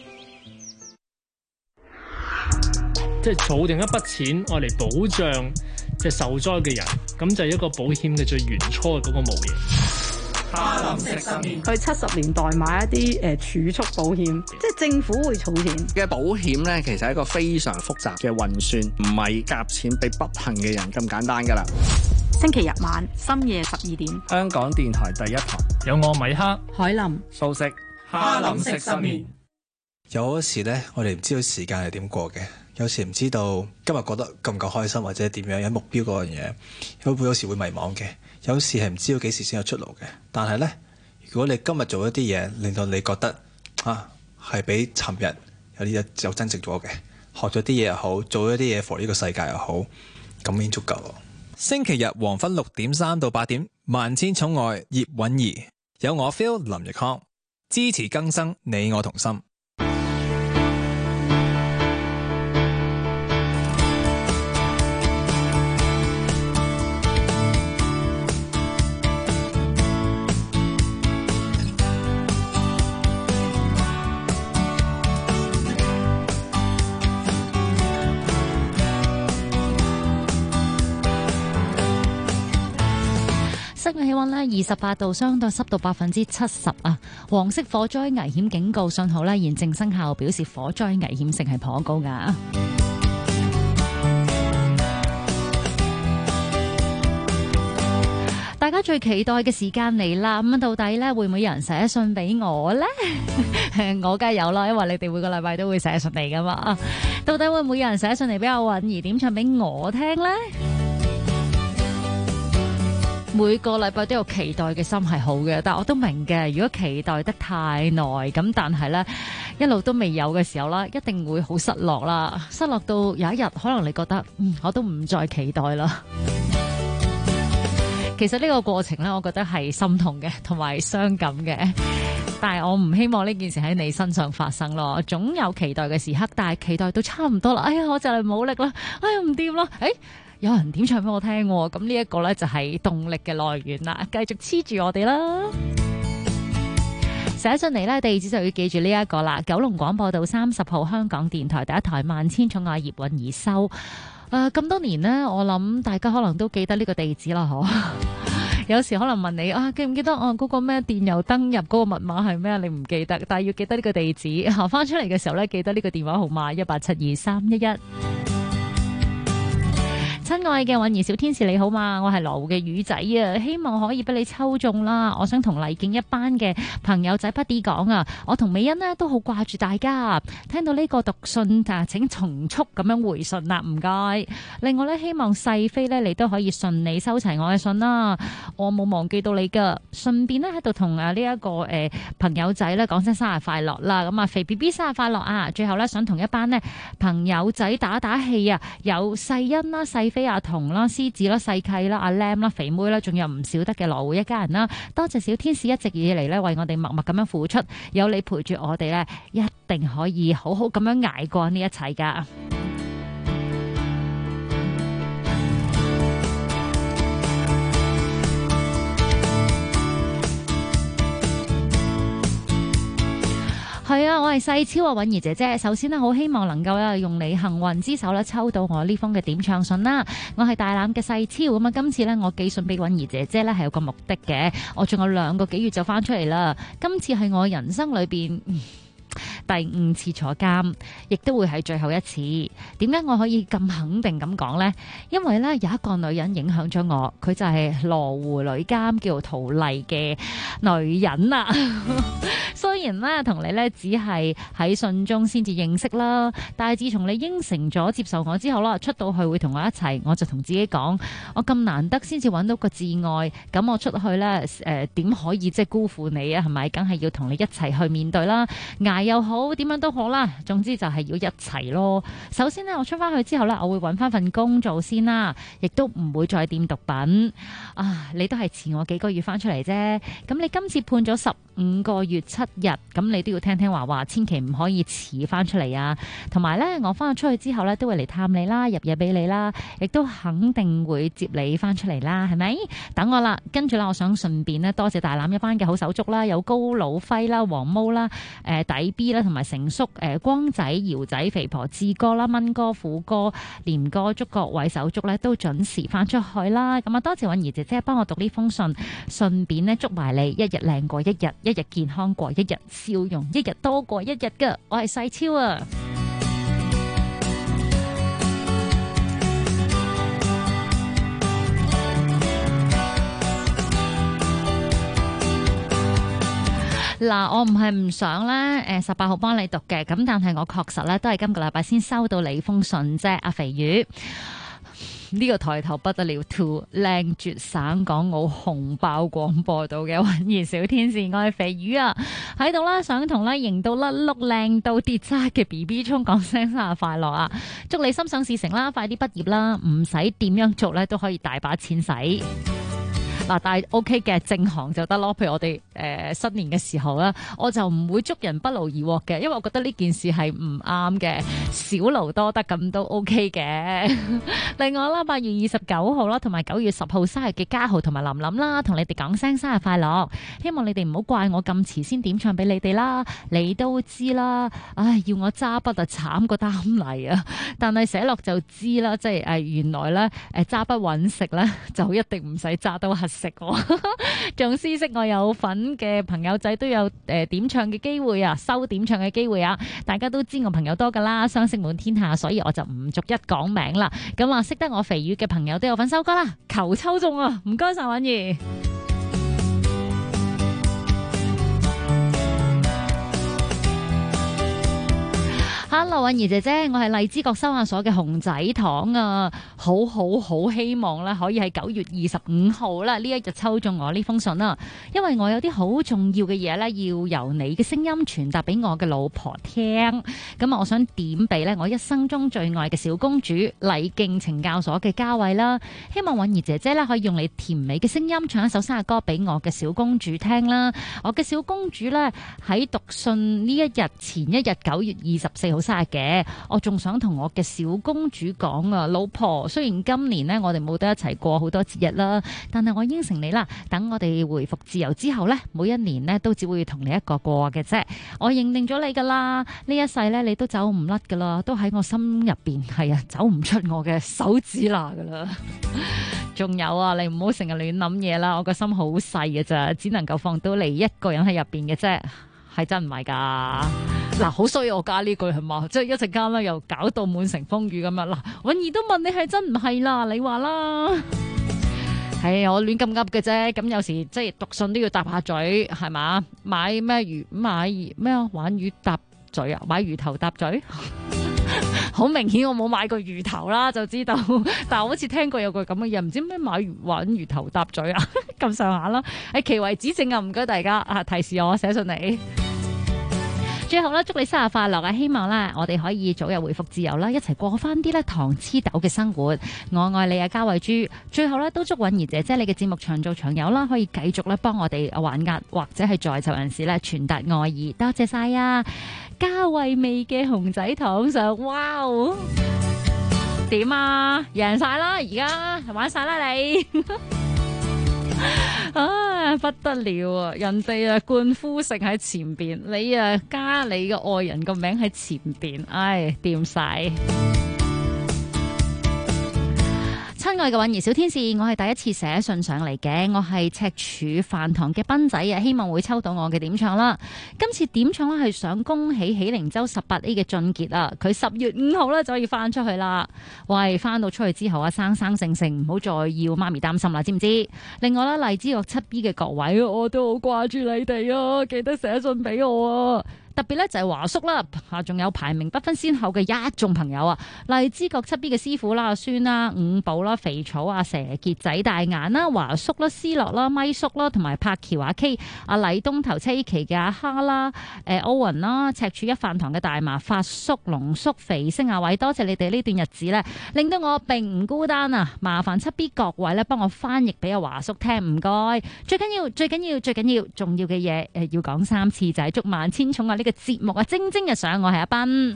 即係儲定一筆錢，愛嚟保障即係受災嘅人，咁就係一個保險嘅最原初嘅嗰個模型。 哈林食10年，去70年代買一啲儲蓄保險，即係政府會儲錢嘅保險咧，其實係一個非常複雜嘅運算，唔係夾錢俾不幸嘅人咁簡單噶啦。 星期日晚深夜12點， 香港電台第一台有我米克、 海林、 素食。 哈林食10年。 有時咧，我哋唔知道時間係點過嘅，有時唔知道今日覺得夠唔夠開心，或者點樣有目標嗰樣嘢，有時會迷茫嘅，有時係唔知道幾時先有出路嘅。但係咧，如果你今日做一啲嘢，令到你覺得係比尋日有啲有增值咗嘅， 學咗啲嘢又好，做咗啲嘢 for 呢個世界又好，咁已經足夠咯。星期日黃昏6點3到8點，萬千寵愛葉韻儀，有我 Phil 林奕康，支持更生，你我同心。 室外氣溫呢28度，相對濕度70%啊。黃色火災危險警告信號呢現正生效，表示火災危險性係頗高噶。大家最期待嘅時間嚟啦，咁到底呢會唔會有人寫信俾我呢？我梗係有啦，因為你哋每個禮拜都會寫信嚟噶嘛。到底會唔會有人寫信嚟俾阿韻儀點唱俾我聽呢？每個禮拜都有期待嘅心係好嘅，但我都明嘅。如果期待得太耐咁，但係呢一路都未有嘅時候啦，一定會好失落啦。失落到有一日，可能你覺得我都唔再期待啦。其實呢個過程呢，我覺得係心痛嘅，同埋傷感嘅。但係我唔希望呢件事喺你身上發生咯。總有期待嘅時刻，但係期待到差唔多啦。哎呀，我就嚟冇力啦，哎呀唔掂啦，有人點唱俾我聽，咁呢一個呢，就係動力嘅來源啦，繼續黐住我哋啦。寫信嚟呢，地址就要記住呢一個啦，九龍廣播道30號，香港電台第一台萬千寵愛葉韻儀收。咁多年呢，我諗大家可能都記得呢個地址啦，嗬。有時可能問你記唔記得嗰個咩電郵登入嗰個密碼係咩？你唔記得，但係要記得呢個地址。翻出嚟嘅時候呢，記得呢個電話號碼1872311。親愛嘅韻儀小天使你好嘛，我係羅湖嘅魚仔啊，希望可以俾你抽中啦。我想同麗景一班嘅朋友仔 Buddy 講啊，我同美欣呢都好掛住大家。聽到呢個讀信請從速咁樣回信啦，唔該。另外呢，希望細飛呢你都可以順利收齊我嘅信啦，我冇忘記到你噶。順便呢喺度同呢一個朋友仔呢講聲生日快樂啦。咁肥 BB 生日快樂啊！最後呢，想同一班呢朋友仔打氣啊，有細欣啦、細飛阿彤啦、獅子啦、細契啦、阿 Lam 啦、肥妹啦，仲有唔少得嘅羅湖一家人啦。多謝小天使一直以嚟咧為我哋默默咁樣付出，有你陪住我哋咧，一定可以好好咁樣捱過呢一切噶。係啊，我係細超啊，韻儀姐姐。首先呢，好希望能夠用你幸運之手咧抽到我呢封嘅點唱信啦。我係大欖嘅細超咁啊，今次呢，我寄信俾韻儀姐姐呢係有個目的嘅。我仲有2個幾月就翻出嚟啦。今次係我人生裏邊第5次坐監，亦都會係最後一次。點解我可以咁肯定咁講呢？因為呢，有一個女人影響咗我，佢就係羅湖女監叫陶麗嘅女人啊。雖然呢，同你呢只係喺信中先至認識啦，但係自從你應承咗接受我之後啦，出到去會同我一齊，我就同自己講，我咁難得先至揾到個摯愛，咁我出去呢，點可以即係辜負你啊？係咪？梗係要同你一齊去面對啦，捱又好，點樣都好啦，總之就係要一齊咯。首先呢，我出翻去之後呢，我會揾翻份工做先啦，亦都唔會再掂毒品啊！你都係遲我幾個月翻出嚟啫，咁你今次判咗15個月7日，咁你都要聽聽話，千祈唔可以遲翻出嚟啊！同埋呢，我翻咗出去之後呢，都會嚟探你啦，入嘢俾你啦，亦都肯定會接你翻出嚟啦，係咪？等我啦，跟住啦，我想順便呢，多謝大欖一班嘅好手足啦，有高老輝啦、黃毛啦、底 B 啦，同埋成叔、光仔、姚仔、肥婆、志哥啦、蚊哥、虎哥、廉哥，祝各位手足呢都準時翻出去啦。咁啊，多謝韻儀姐姐幫我讀呢封信，順便呢祝埋你一日靚過一日，一日健康過一日，笑容一日多過一日噶。我係細超啊！嗱，我唔係唔想咧，18號幫你讀嘅，咁但係我確實咧都係今個禮拜先收到你封信啫，阿肥魚。 呢個抬頭不得了 ，to 靚絕省港澳紅爆廣播道嘅韻兒小天使，我係肥魚啊，喺度啦，想同咧型到甩碌靚到跌渣嘅 BB 聰講聲生日快樂啊！祝你心想事成啦，快啲畢業啦，唔使點樣做咧都可以大把錢使。嗱，但係 OK 嘅正行就得咯。譬如我哋新年嘅時候咧，我就唔會祝人不勞而獲嘅，因為我覺得呢件事係唔啱嘅，少勞多得咁都 OK 嘅。另外啦，8月29號啦，同埋9月10號生日嘅嘉豪同埋琳琳啦，同你哋講聲生日快樂。希望你哋唔好怪我咁遲先點唱俾你哋啦。你都知啦，唉，要我揸筆啊慘過擔泥啊！但係寫落就知啦，即係原來咧揸筆揾食咧就一定唔使揸到核食喎。仲私識我有份嘅朋友仔都有點唱嘅機會啊，收點唱嘅機會啊！大家都知我朋友多噶啦，相識滿天下，所以我就唔逐一講名啦。咁啊，識得我肥魚嘅朋友都有份收歌啦，求抽中啊！唔該晒，韻兒。Hello， 韻兒姐姐，我係荔枝角收押所嘅熊仔糖啊，好希望咧可以喺9月25號啦呢一日抽中我呢封信啦，因為我有啲好重要嘅嘢咧要由你嘅聲音傳達俾我嘅老婆聽，咁啊我想點俾咧我一生中最愛嘅小公主禮敬懲教所嘅嘉慧啦，希望韻兒姐姐咧可以用你甜美嘅聲音唱一首生日歌俾我嘅小公主聽啦，我嘅小公主咧喺讀信呢一日前一日9月24號生日嘅，我仲想同我嘅小公主講啊，老婆，雖然今年呢我哋冇得一齊過好多節日啦，但係我應承你啦，等我哋回復自由之後呢，每一年呢都只會同你一個過嘅啫。我認定咗你噶啦，呢一世呢你都走唔甩噶啦，都喺我心入邊，係啊，走唔出我嘅手指罅噶啦。仲有啊，你唔好成日亂諗嘢啦，我個心好細嘅咋，只能夠放到你一個人喺入邊嘅啫。係真唔係噶？嗱，好衰我加呢句係嘛，即係一陣間咧又搞到滿城風雨咁樣。嗱，韻兒都問你係真唔係啦，你話啦。係我亂咁噏嘅啫，咁有時即係讀信都要搭下嘴，係嘛？買咩魚？買咩啊？玩魚搭嘴啊？買魚頭搭嘴？好明顯我冇買過魚頭啦，就知道。但係我好似聽過有句咁嘅嘢，唔知咩玩魚頭搭嘴啊？咁上下啦。其為指正啊，唔該大家啊，提示我寫信嚟。最後咧，祝你生日快樂啊！希望咧，我哋可以早日回復自由啦，一齊過翻啲咧糖黐豆嘅生活。我愛你啊，嘉慧珠。最後咧，都祝韻兒姐姐你嘅節目長做長有啦，可以繼續咧幫我哋還押或者係在囚人士咧傳達愛意。多謝晒啊！嘉慧味嘅熊仔糖上，哇！點啊？贏晒啦！而家玩晒啦你！啊，不得了啊！人哋啊冠夫姓喺前邊，你啊加你嘅愛人個名喺前邊，唉，掂晒。親愛嘅韻兒小天使，我係第一次寫信上嚟嘅，我係赤柱飯堂嘅賓仔啊，希望會抽到我嘅點唱啦。今次點唱咧係想恭喜喜靈洲 18A 嘅俊傑啊，佢10月5號咧就可以翻出去啦。喂，翻到出去之後啊，生生性性，唔好再要媽咪擔心啦，知唔知？另外啦，荔枝角7B 嘅各位，我都好掛住你哋啊，記得寫信俾我啊。特別咧就係華叔啦，仲有排名不分先後嘅一眾朋友啊，荔枝角7B嘅師傅啦、阿孫啦、五寶啦、肥草啊、蛇傑仔、大眼啦、華叔啦、思樂啦、咪叔啦，同埋柏橋阿 K、阿禮東頭車奇嘅阿哈啦、歐雲啦、赤柱一飯堂嘅大麻、發叔、龍叔、肥星阿偉，多謝你哋呢段日子咧，令到我並唔孤單啊！麻煩7B各位咧幫我翻譯俾阿華叔聽，唔該。最緊要重要嘅嘢要講3次，就係祝萬千寵愛呢個節目啊，蒸蒸日上，我係阿斌。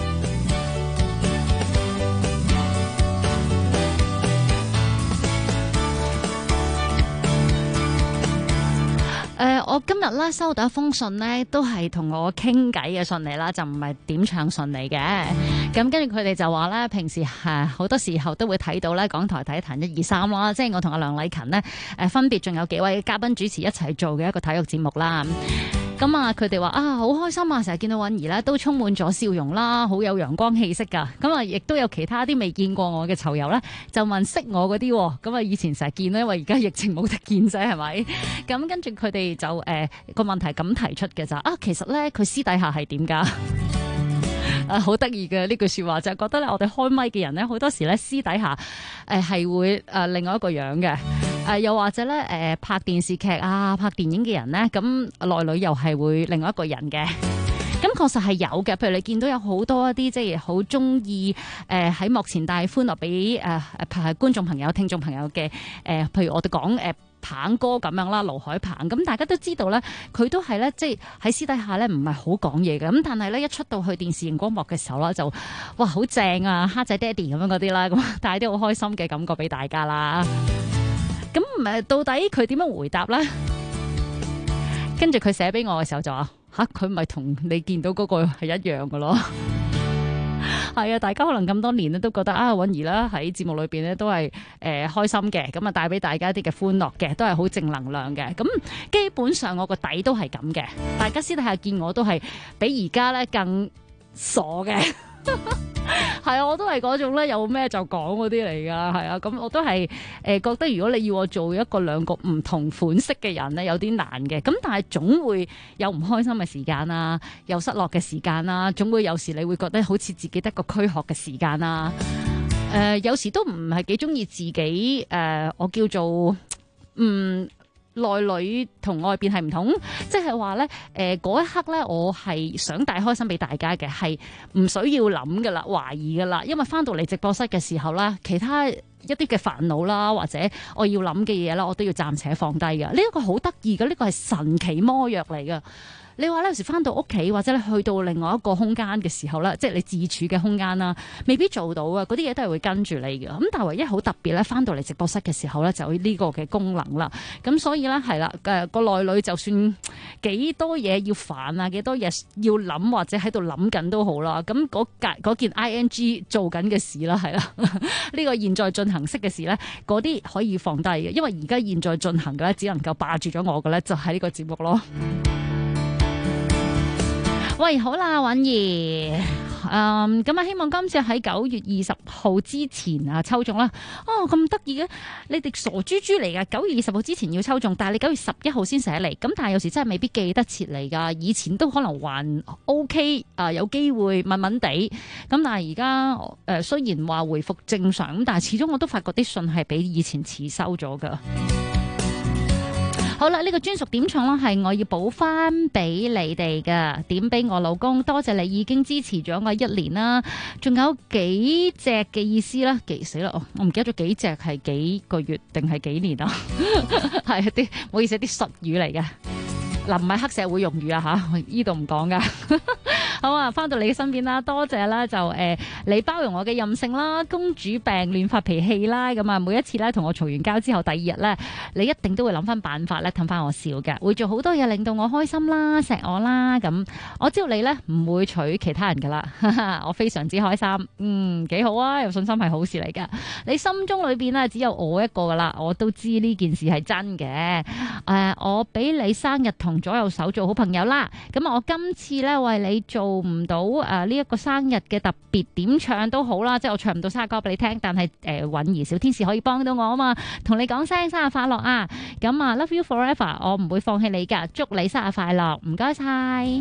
我今日咧收到一封信呢，都係同我傾偈嘅信嚟啦，就唔係點唱信嚟嘅。咁跟住佢哋就話咧，平時好多時候都會睇到咧港台體壇1、2、3啦，即係我同阿梁禮勤呢，分別仲有幾位嘉賓主持一齊做嘅一個體育節目啦。咁啊，佢哋話啊，好開心啊！成日見到韻兒咧，都充滿咗笑容啦，好有陽光氣息噶。咁啊，亦都有其他啲未見過我嘅囚友咧，就問識我嗰啲。咁啊，以前成日見啦，因為而家疫情冇得見啫，係咪？咁跟住佢哋就個問題咁提出嘅咋啊？其實咧，佢私底下係點噶？ 好得意嘅呢句説話就係覺得咧，我哋開咪嘅人咧，好多時咧私底下係會另外一個樣嘅，又或者咧拍電視劇啊、拍電影嘅人咧，咁內裏又係會另外一個人嘅。咁確實係有嘅，譬如你見到有好多一啲即係好中意喺幕前帶歡樂俾觀眾朋友、聽眾朋友嘅譬如我哋講鵬哥咁樣啦，盧海鵬咁大家都知道咧，佢都係咧即係喺私底下咧唔係好講嘢嘅，咁但係咧一出到去電視熒光幕嘅時候啦，就哇好正啊，蝦仔爹哋咁樣嗰啲啦，咁帶啲好開心嘅感覺俾大家啦。咁到底佢點樣回答咧？跟住佢寫俾我嘅時候就話。佢咪同你見到嗰個係一樣嘅咯，係啊！大家可能咁多年咧都覺得啊，允兒啦喺節目裏邊咧都係開心嘅，咁啊帶俾大家啲嘅歡樂嘅，都係好正能量嘅。咁基本上我個底都係咁嘅，大家私底下見我都係比而家咧更傻嘅。係啊，我都係嗰種咧，有咩就講嗰啲嚟噶，係啊，咁我都係覺得如果你要我做一個兩個唔同款式嘅人咧，有啲難嘅，咁但係總會有唔開心嘅時間啊，有失落嘅時間啊，總會有時你會覺得好似自己得個軀殼嘅時間啊，有時都唔係幾中意自己我叫做內裏同外邊係唔同，即係話咧，嗰一刻咧，我係想帶開心俾大家嘅，係唔需要諗噶啦，懷疑噶啦，因為翻到嚟直播室嘅時候啦，其他一啲嘅煩惱啦，或者我要諗嘅嘢啦，我都要暫且放低嘅。呢一個好得意嘅，呢個係神奇魔藥嚟噶。你話咧，有時翻到屋企或者你去到另外一個空間嘅時候咧，即係你自處嘅空間啦，未必做到啊！嗰啲嘢都係會跟住你嘅。咁但係唯一好特別咧，翻到嚟直播室嘅時候咧，就有呢個嘅功能啦。咁所以咧係啦，個內裏就算幾多嘢要煩啊，幾多嘢要諗或者喺度諗緊都好啦。咁嗰件 ing 做緊嘅事啦，係啦，呢個現在進行式嘅事咧，嗰啲可以放低嘅，因為而家現在進行嘅咧，只能夠霸住咗我嘅咧，就係呢個節目咯。喂，好啦，允兒，咁啊，希望今次喺9月20號之前啊抽中啦。哦，咁得意嘅，你哋傻豬豬嚟噶，9月20號之前要抽中，但係你9月11號先寫嚟，咁但係有時真係未必記得切嚟噶。以前都可能還 OK，有機會問問地，咁但係而家雖然話回復正常，咁但係始終我都發覺啲信係比以前遲收咗噶。好啦，呢個專屬點唱啦，係我要補翻俾你哋噶，點俾我老公，多謝你已經支持咗我1年啦，仲有幾隻嘅意思啦，死啦，我唔記得咗幾隻係幾個月定係幾年啊，係啲唔好意思，啲術語嚟嘅，嗱唔係黑社會用語啊吓，呢度唔講噶。好啊，翻到你嘅身邊啦，多謝啦，就你包容我嘅任性啦，公主病亂發脾氣啦，咁啊每一次咧同我嘈完交之後，第2日咧你一定都會諗翻辦法咧氹翻我笑嘅，會做好多嘢令到我開心啦，錫我啦，咁我知道你咧唔會娶其他人噶啦，我非常之開心，幾好啊，有信心係好事嚟噶，你心中裏邊咧只有我一個噶啦，我都知呢件事係真嘅，我俾你生日同左右手做好朋友啦，咁我今次咧為你做唔到呢一個生日嘅特別點唱都好啦，即係我唱唔到生日歌俾你聽，但係允兒小天使可以幫到我啊嘛，同你講聲生日快樂啊，咁啊 Love you forever， 我唔會放棄你噶，祝你生日快樂，唔該晒。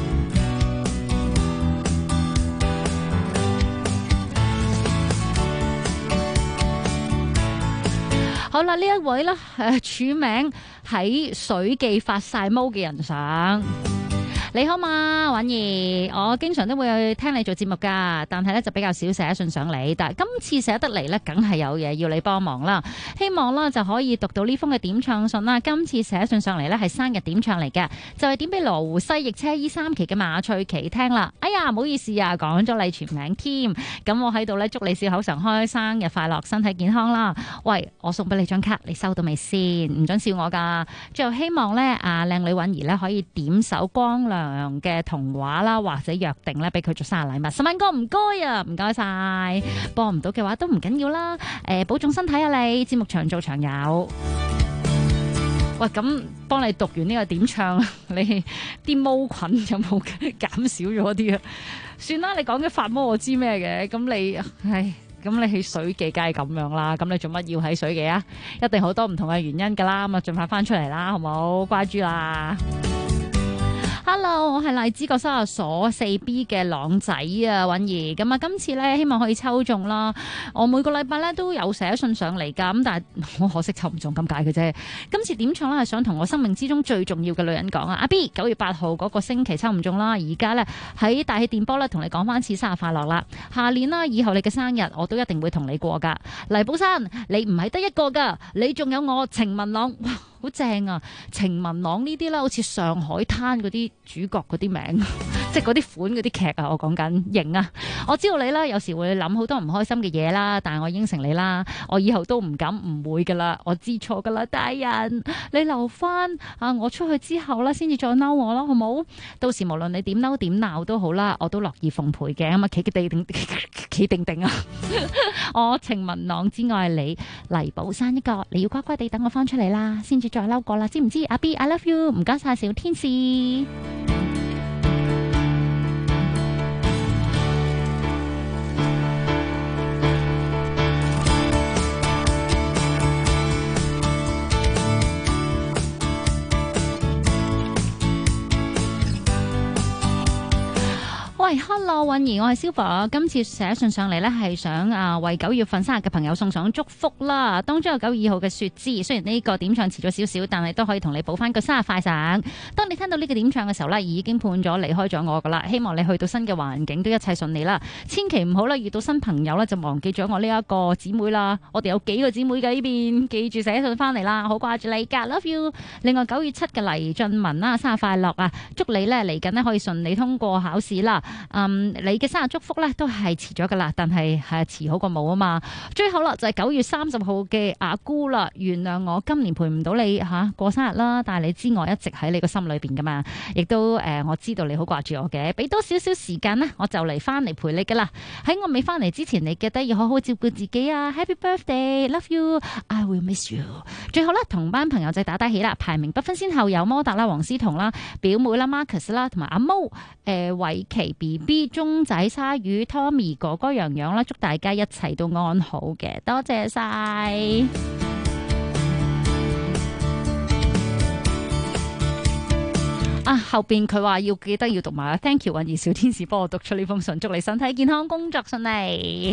好啦，呢一位咧署名喺水記發晒毛嘅人上。你好嘛，允兒，我經常都會去聽你做節目噶，但係咧就比較少寫信上嚟，但係今次寫得嚟咧，梗係有嘢要你幫忙啦。希望啦就可以讀到呢封嘅點唱信啦。今次寫信上嚟咧係生日點唱嚟嘅，就係點俾羅湖西翼車衣3期嘅馬翠琪聽啦。哎呀，唔好意思啊，講咗你全名添。咁我喺度咧祝你笑口常開，生日快樂，身體健康啦。喂，我送俾你張卡，你收到未先？唔准笑我噶。最後希望咧靚女允兒咧可以點首光亮嘅童話啦，或者約定咧俾佢做生日禮物。10萬個唔該啊，唔該晒。播唔到嘅話都唔緊要啦。保重身體啊你，節目長做長有。喂，咁幫你讀完呢個點唱，你啲毛菌有冇減少咗啲啊？算啦，你講嘅發毛我知咩嘅，咁你去水記梗係咁樣啦，咁你做乜要喺水記啊？一定好多唔同嘅原因噶啦，咁啊盡快翻出嚟啦，好冇？乖豬啦！ Hello， 我係荔枝角收押所 4B 嘅朗仔啊，允兒。咁啊，今次咧希望可以抽中啦。我每個禮拜咧都有寫信上嚟㗎，咁但係好可惜抽唔中咁解嘅啫。今次點唱咧係想同我生命之中最重要嘅女人講啊，阿 B 9月8號嗰個星期抽唔中啦，而家咧喺大氣電波咧同你講翻次生日快樂啦。下年啦，以後你嘅生日我都一定會同你過㗎。黎寶山，你唔係得一個㗎，你仲有我程文朗。哇，好正啊！程文朗呢啲啦，好似上海灘嗰啲主角嗰啲名，即係嗰啲款嗰啲劇啊，我講緊型啊！我知道你啦，有時會諗好多唔開心嘅嘢啦，但係我應承你啦，我以後都唔敢唔會噶啦，我知錯噶啦，大人，你留翻啊！我出去之後啦，先至再嬲我咯，好冇？到時無論你點嬲點鬧都好啦，我都樂意奉陪嘅，咁啊企定定啊！我程文朗之外，你黎寶山一個，你要乖乖地等我翻出嚟啦，先至再嬲過啦，知唔知？阿 B，I love you， 唔該晒小天使。喂 ，Hello， 允兒，我係消防。今次寫信上嚟呢，係想為9月份生日嘅朋友送上祝福啦。當中有9月2號嘅雪芝，雖然呢個點唱遲咗少少，但係都可以同你補翻個生日快上。當你聽到呢個點唱嘅時候呢，已經判咗離開咗我噶啦。希望你去到新嘅環境都一切順利啦。千祈唔好啦，遇到新朋友呢，就忘記咗我呢一個姊妹啦。我哋有幾個姊妹嘅呢邊，記住寫信翻嚟啦，好掛住你噶 ，love you。另外9月7嘅黎俊文啦，生日快樂啊！祝你呢嚟緊呢可以順利通過考試啦。你嘅生日祝福咧都係遲咗噶啦，但係遲好過冇啊嘛。最後啦，就係9月30號嘅阿姑啦，原諒我今年陪唔到你過生日啦，但係你知我一直喺你個心裏邊噶嘛，亦都我知道你好掛住我嘅，俾多少少時間呢，我就嚟翻嚟陪你噶啦。喺我未翻嚟之前，你記得要好好照顧自己啊 ！Happy birthday，love you，I will miss you。最後咧，同班朋友仔打起啦，排名不分先後，有摩達啦、黃思彤啦、表妹啦、Marcus 啦，同埋阿毛、偉琪 BB、鐘仔、鯊魚、Tommy 哥哥、洋洋啦，祝大家一切都安好嘅，多謝晒。後邊佢話要記得要讀埋 Thank you， 允兒小天使幫我讀出呢封信，祝你身體健康，工作順利。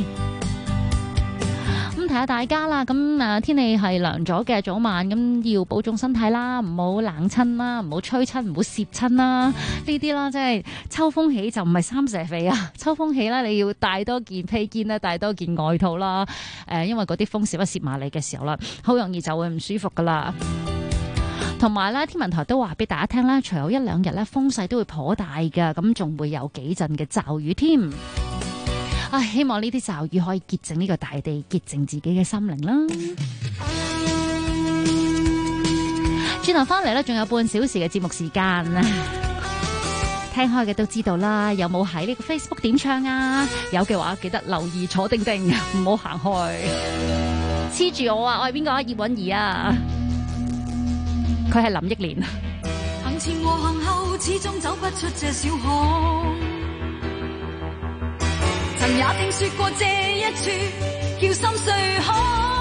咁提下大家啦，咁天氣係涼咗嘅，早晚咁要保重身體啦，唔好冷親啦，唔好吹親，唔好攝親啦，呢啲啦，即係秋風起就唔係三蛇肥啊！秋風起啦，你要帶多件披肩啦，帶多件外套啦，因為嗰啲風攝一攝埋嚟嘅時候啦，好容易就會唔舒服噶啦。同埋咧，天文台都話俾大家聽啦，隨後1-2日咧風勢都會頗大㗎，咁仲會有幾陣嘅驟雨添。希望呢啲驟雨可以潔淨呢個大地，潔淨自己嘅心靈啦。轉頭翻嚟咧，仲有半小時嘅節目時間，聽開嘅都知道啦。有冇喺呢個 Facebook 點唱啊？有嘅話，記得留意坐定定，唔好行開。黐住我啊！我係邊個啊？葉韻儀啊！佢係林憶蓮。 行前和行後，始終走不出這小巷。曾也聽說過這一處叫心碎巷，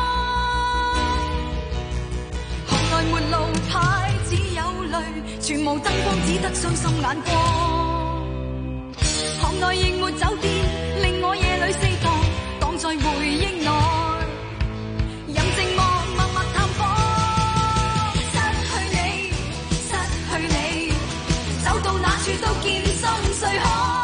巷內沒路牌，只有淚，全無燈光，只得傷心眼光。巷內亦沒酒店，令我夜裏四蕩，蕩在回憶內，任寂寞默默探訪。失去你，走到哪處都見心碎巷。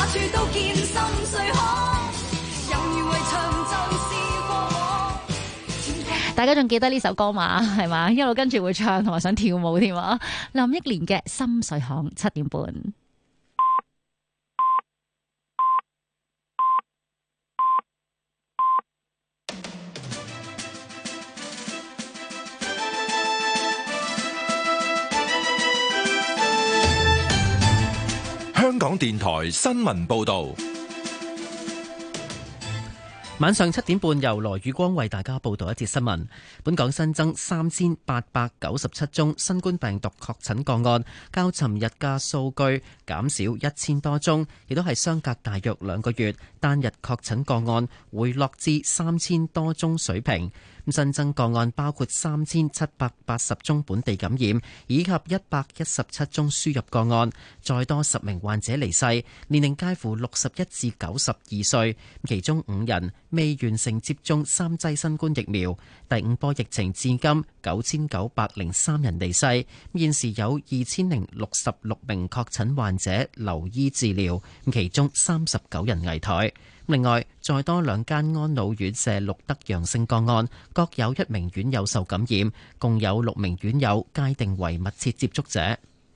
處都見心碎可，猶如圍牆就是過往。 大家仲記得呢首歌嘛？係嘛？一路跟住會唱，同埋想跳舞添啊！林憶蓮嘅《心碎巷》7點半。 香港電台新聞報道， 晚上7點半由羅宇光為大家報道一節新聞。本港新增3897宗新冠病毒確診個案，較尋日嘅數據減少1000多宗，亦都係相隔大約2個月，單日確診個案回落至3000多宗水平。新增個案包括3780宗本地感染，以及117宗輸入個案，再多10名患者離世，年齡介乎61至92歲，其中5人未完成接種3劑新冠疫苗。第5波疫情至今9903人離世，現時有2066名確診患者留醫治療，其中39人危殆。另外，再多2間安老院舍錄得陽性個案，各有1名院友受感染，共有6名院友界定為密切接觸者。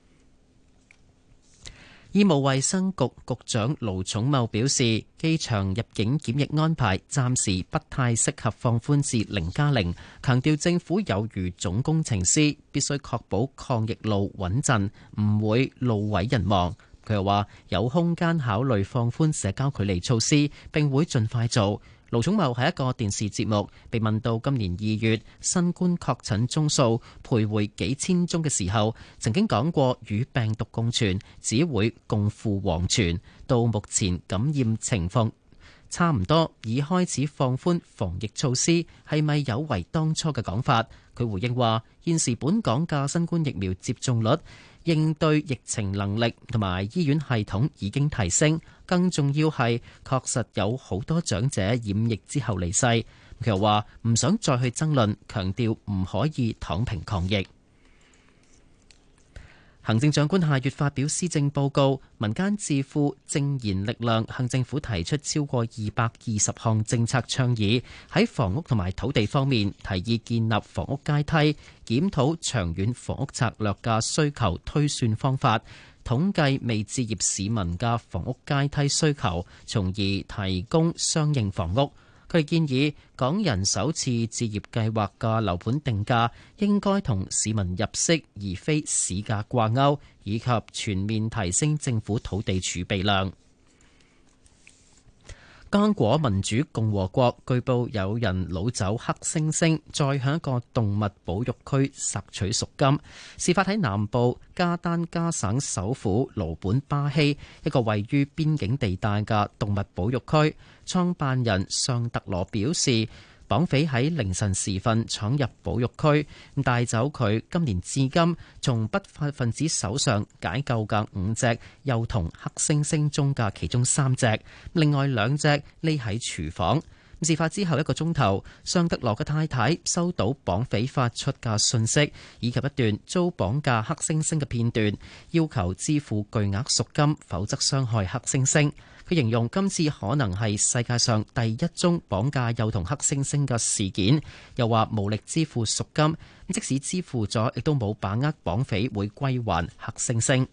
醫務衛生局局長盧寵茂表示，機場入境檢疫安排暫時不太適合放寬至0+0，強調政府有如總工程師，必須確保抗疫路穩陣，唔會路毀人亡。佢又話有空間考慮放寬社交距離措施，並會盡快做。盧寵茂喺一個電視節目被問到今年2月新冠確診宗數徘徊幾千宗嘅時候，曾經講過與病毒共存，只會共赴黃泉。到目前感染情況差唔多，已開始放寬防疫措施，係咪有違當初嘅講法？佢回應話，現時本港嘅新冠疫苗接種率、應對疫情能力同埋醫院系統已經提升，更重要係確實有好多長者染疫之後離世。佢又話唔想再去爭論，強調唔可以躺平抗疫。行政長官下月發表施政報告，民間智庫正言力量向政府提出超過220項政策倡議，喺房屋同埋土地方面提議建立房屋階梯，檢討長遠房屋策略嘅需求推算方法，統計未置業市民嘅房屋階梯需求，從而提供相應房屋。佢建議港人首次置業計劃嘅樓盤定價應該同市民入息而非市價掛鈎，以及全面提升政府土地儲備量。剛果民主共和國據報有人擄走黑猩猩，再向一個動物保育區索取贖金。事發喺南部加丹加省首府盧本巴希一個位於邊境地帶嘅動物保育區。創辦人尚特羅表示，綁匪喺凌晨時分闖入保育區，帶走佢今年至今從不法分子手上解救嘅5隻幼童黑猩猩中嘅其中3隻，另外2隻匿喺廚房。事發之後1個鐘頭，尚特羅嘅太太收到綁匪發出嘅信息，以及一段遭綁架黑猩猩嘅片段，要求支付巨額贖金，否則傷害黑猩猩。佢形容今次可能係世界上第一宗綁架幼童黑猩猩嘅事件，又話無力支付贖金，即使支付咗，亦都冇把握綁匪會歸還黑猩猩。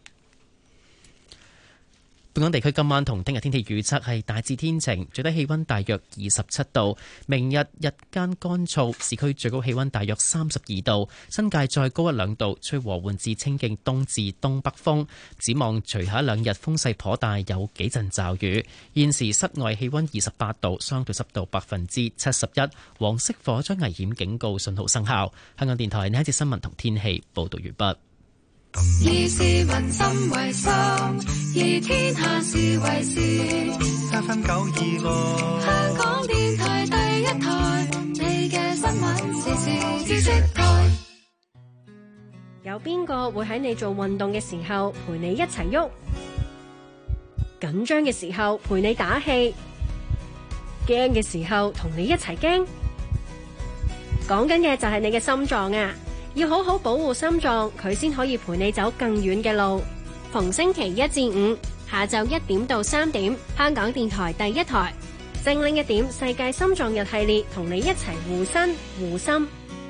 本港地區今晚同聽日天氣預測係大致天晴，最低氣溫大約27度。明日日間乾燥，市區最高氣溫大約32度，新界再高1-2度，吹和緩至清勁東至東北風。展望隨後1-2日風勢頗大，有幾陣驟雨。現時室外氣溫28度，相對濕度71%，黃色火災危險警告信號生效。香港電台呢一節新聞同天氣報道完畢。 以市民心為心，以天下事為事。 FM 926， 香港電台第一台，你嘅新聞時事知識台。 有邊個會喺你做運動嘅時候陪你一齊喐？緊張嘅時候陪你打氣，驚嘅時候同你一齊驚。講緊嘅就係你嘅心臟啊！要好好保護心臟，佢先可以陪你走更遠嘅路。逢星期1至5 下晝1點到3點，香港電台第一台。精靈一點世界心臟日系列，同你一齊護身護心。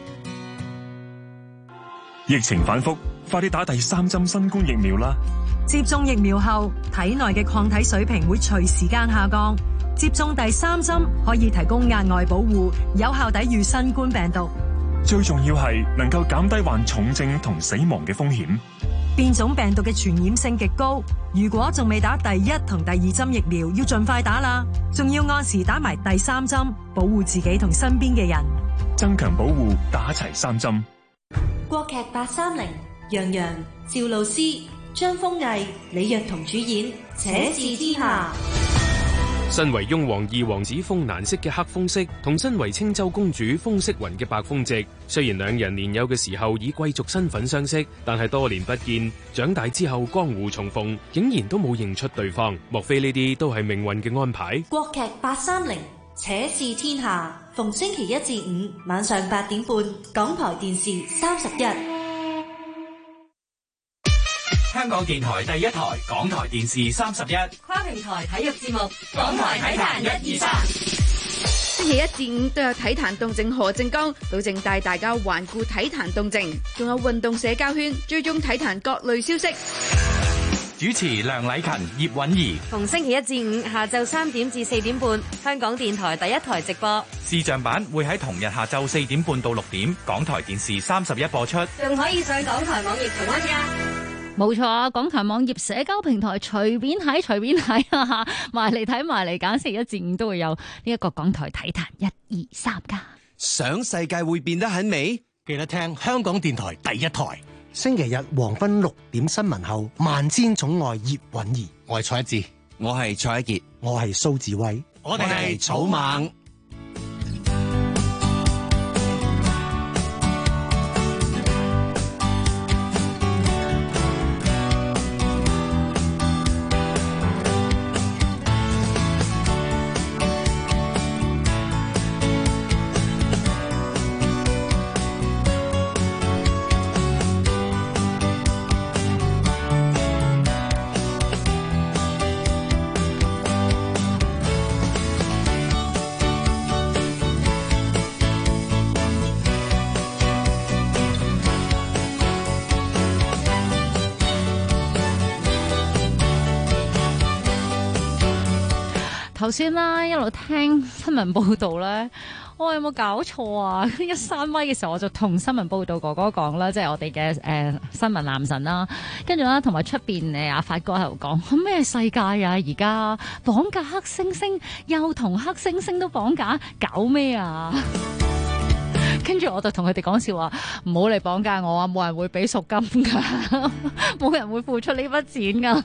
疫情反覆，快啲打第3針新冠疫苗啦！ 接種疫苗後，體內嘅抗體水平會隨時間下降。接種第3針可以提供額外保護，有效抵禦新冠病毒。 最重要係能夠減低患重症同死亡嘅風險。 變種病毒嘅傳染性極高，如果仲未打第1同第2針疫苗，要盡快打啦。仲要按時打埋第3針，保護自己同身邊嘅人。 增強保護，打齊3針。 國劇830，楊洋、趙露思、張豐毅、李若彤主演《且試天下》。 身為雍王二王子豐蘭息嘅黑豐息，同身為青州公主風惜雲嘅白風夕，雖然兩人年幼嘅時候以貴族身份相識，但係多年不見，長大之後江湖重逢，竟然都冇認出對方。莫非呢啲都係命運嘅安排？ 國劇830，《且試天下》，逢星期1至5晚上8點半，港台電視31。 香港電台第一台，港台電視31， 跨平台體育節目， 港台體壇1、2、3。 星期1至5都有體壇動靜何正剛，保證帶大家環顧體壇動靜，仲有運動社交圈，追蹤體壇各類消息。 主持梁禮勤、葉韻儀。 逢星期1至5下晝3點至4點半，香港電台第一台直播。 視像版會喺同日下晝4點半到6點，港台電視31播出。 仲可以上港台網頁重溫㗎。 冇錯啊！港台網頁社交平台隨便睇啊，埋嚟睇埋嚟揀，星期1至5都會有呢一個港台體壇1、2、3㗎。 想世界會變得很美， 記得聽香港電台第一台。星期日黃昏6點新聞後，萬千寵愛葉韻儀。我係蔡一智， 我係蔡一傑， 我係蘇志威， 我哋係草蜢。 頭先啦，一路聽新聞報道咧，我有冇搞錯啊？一閂咪嘅時候，我就同新聞報道哥哥講啦，即係我哋嘅新聞男神啦。跟住啦，同埋出邊阿發哥喺度講咩世界啊？而家綁架黑猩猩，又同黑猩猩都綁架，搞咩啊？跟住我就同佢哋講笑話，唔好嚟綁架我啊！冇人會俾贖金㗎，冇人會付出呢筆錢㗎。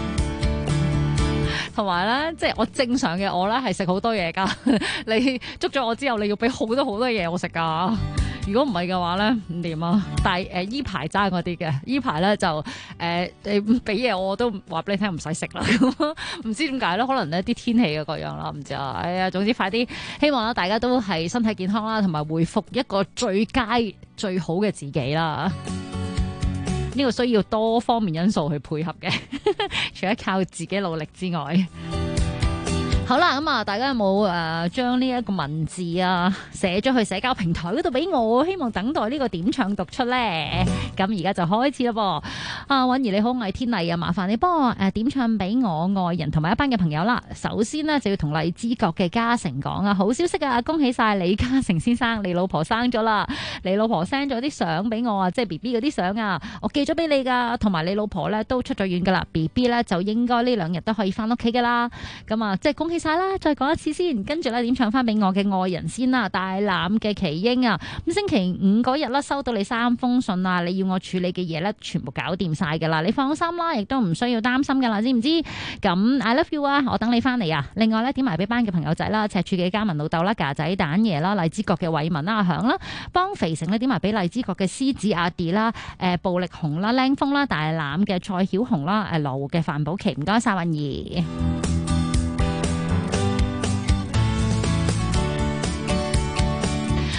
同埋咧，即係我正常嘅我咧係食好多嘢噶。你捉咗我之後，你要俾好多嘢我食噶。如果唔係嘅話咧，唔掂啊！但係依排爭嗰啲嘅，依排咧就你俾嘢我都話俾你聽唔使食啦。唔知點解咧？可能呢啲天氣嘅各樣啦，唔知啊。哎呀，總之快啲，希望啦大家都係身體健康啦，同埋回復一個最佳最好嘅自己啦。呢個需要多方面因素去配合嘅，除咗靠自己努力之外。好啦，咁啊，大家有冇將呢一個文字啊寫咗去社交平台嗰度俾我？希望等待呢個點唱讀出咧。咁而家就開始啦噃。韻儀你好，我係天麗啊，麻煩你幫我點唱俾我愛人同埋一班嘅朋友啦。首先呢，就要同荔枝角嘅嘉誠講啊，好消息啊，恭喜晒李嘉誠先生，你老婆生咗啦。你老婆 send 咗啲相俾我啊，即係 B B 嗰啲相啊，我寄咗俾你噶，同埋你老婆咧都出咗院噶啦 ，B B 咧就應該呢2日都可以翻屋企噶啦。咁啊，即係恭喜晒啦！再講一次先，跟住咧點唱翻俾我嘅愛人先啦。大欖嘅奇英啊，咁星期5嗰日啦，收到你3封信啊，你要我處理嘅嘢咧，全部搞掂晒噶啦，你放心啦，亦都唔需要擔心噶啦，知唔知？咁 I love you 啊，我等你翻嚟啊。另外咧，點埋俾班嘅朋友仔啦，赤柱嘅嘉文老豆啦，架仔蛋爺啦，荔枝角嘅偉文啦，阿響啦，幫肥城咧點埋俾荔枝角嘅獅子阿 D 啦，暴力熊啦，靚風啦，大欖嘅蔡曉紅啦，羅湖嘅范寶琪，唔該晒韻儀。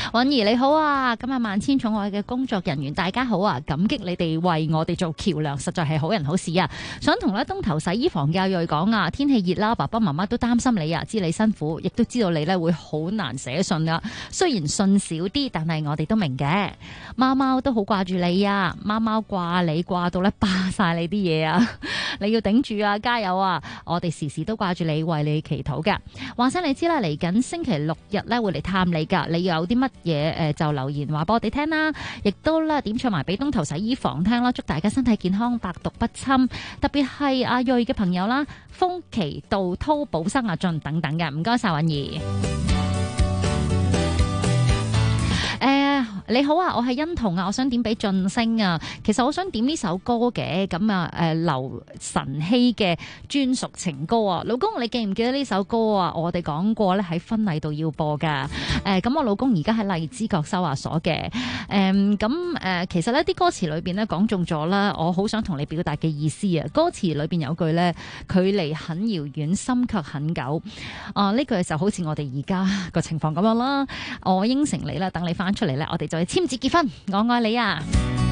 允兒你好啊，今日萬千寵愛嘅工作人員大家好啊，感激你哋為我哋做橋梁，實在係好人好事啊！想同咧東頭洗衣房嘅阿瑞講啊，天氣熱啦，爸爸媽媽都擔心你啊，知你辛苦，亦都知道你咧會好難寫信啊。雖然信少啲，但係我哋都明嘅。貓貓都好掛住你啊，貓貓掛你掛到咧霸晒你啲嘢啊，你要頂住啊，加油啊！我哋時時都掛住你，為你祈禱噶。話聲你知啦，嚟緊星期六日咧會嚟探你噶，你有啲乜嘢就留言話俾我哋聽啦，亦都啦點唱埋俾東頭洗衣房聽啦，祝大家身體健康，百毒不侵。特別係阿瑞嘅朋友啦，風奇、杜濤、寶生、阿俊等等嘅，唔該晒允兒。你好啊，我係欣彤啊，我想點俾晉升啊。其實我想點呢首歌嘅，咁啊劉晨曦嘅專屬情歌啊。老公，你記唔記得呢首歌啊？我哋講過咧喺婚禮度要播噶。咁我老公而家喺荔枝角收押所嘅。其實呢啲歌詞裏邊咧講中咗啦，我好想同你表達嘅意思啊。歌詞裏邊有句咧，距離很遙遠，心卻很久。呢句就好似我哋而家個情況咁樣啦。我應承你啦，等你翻出嚟咧，我哋就簽字結婚，我愛你啊！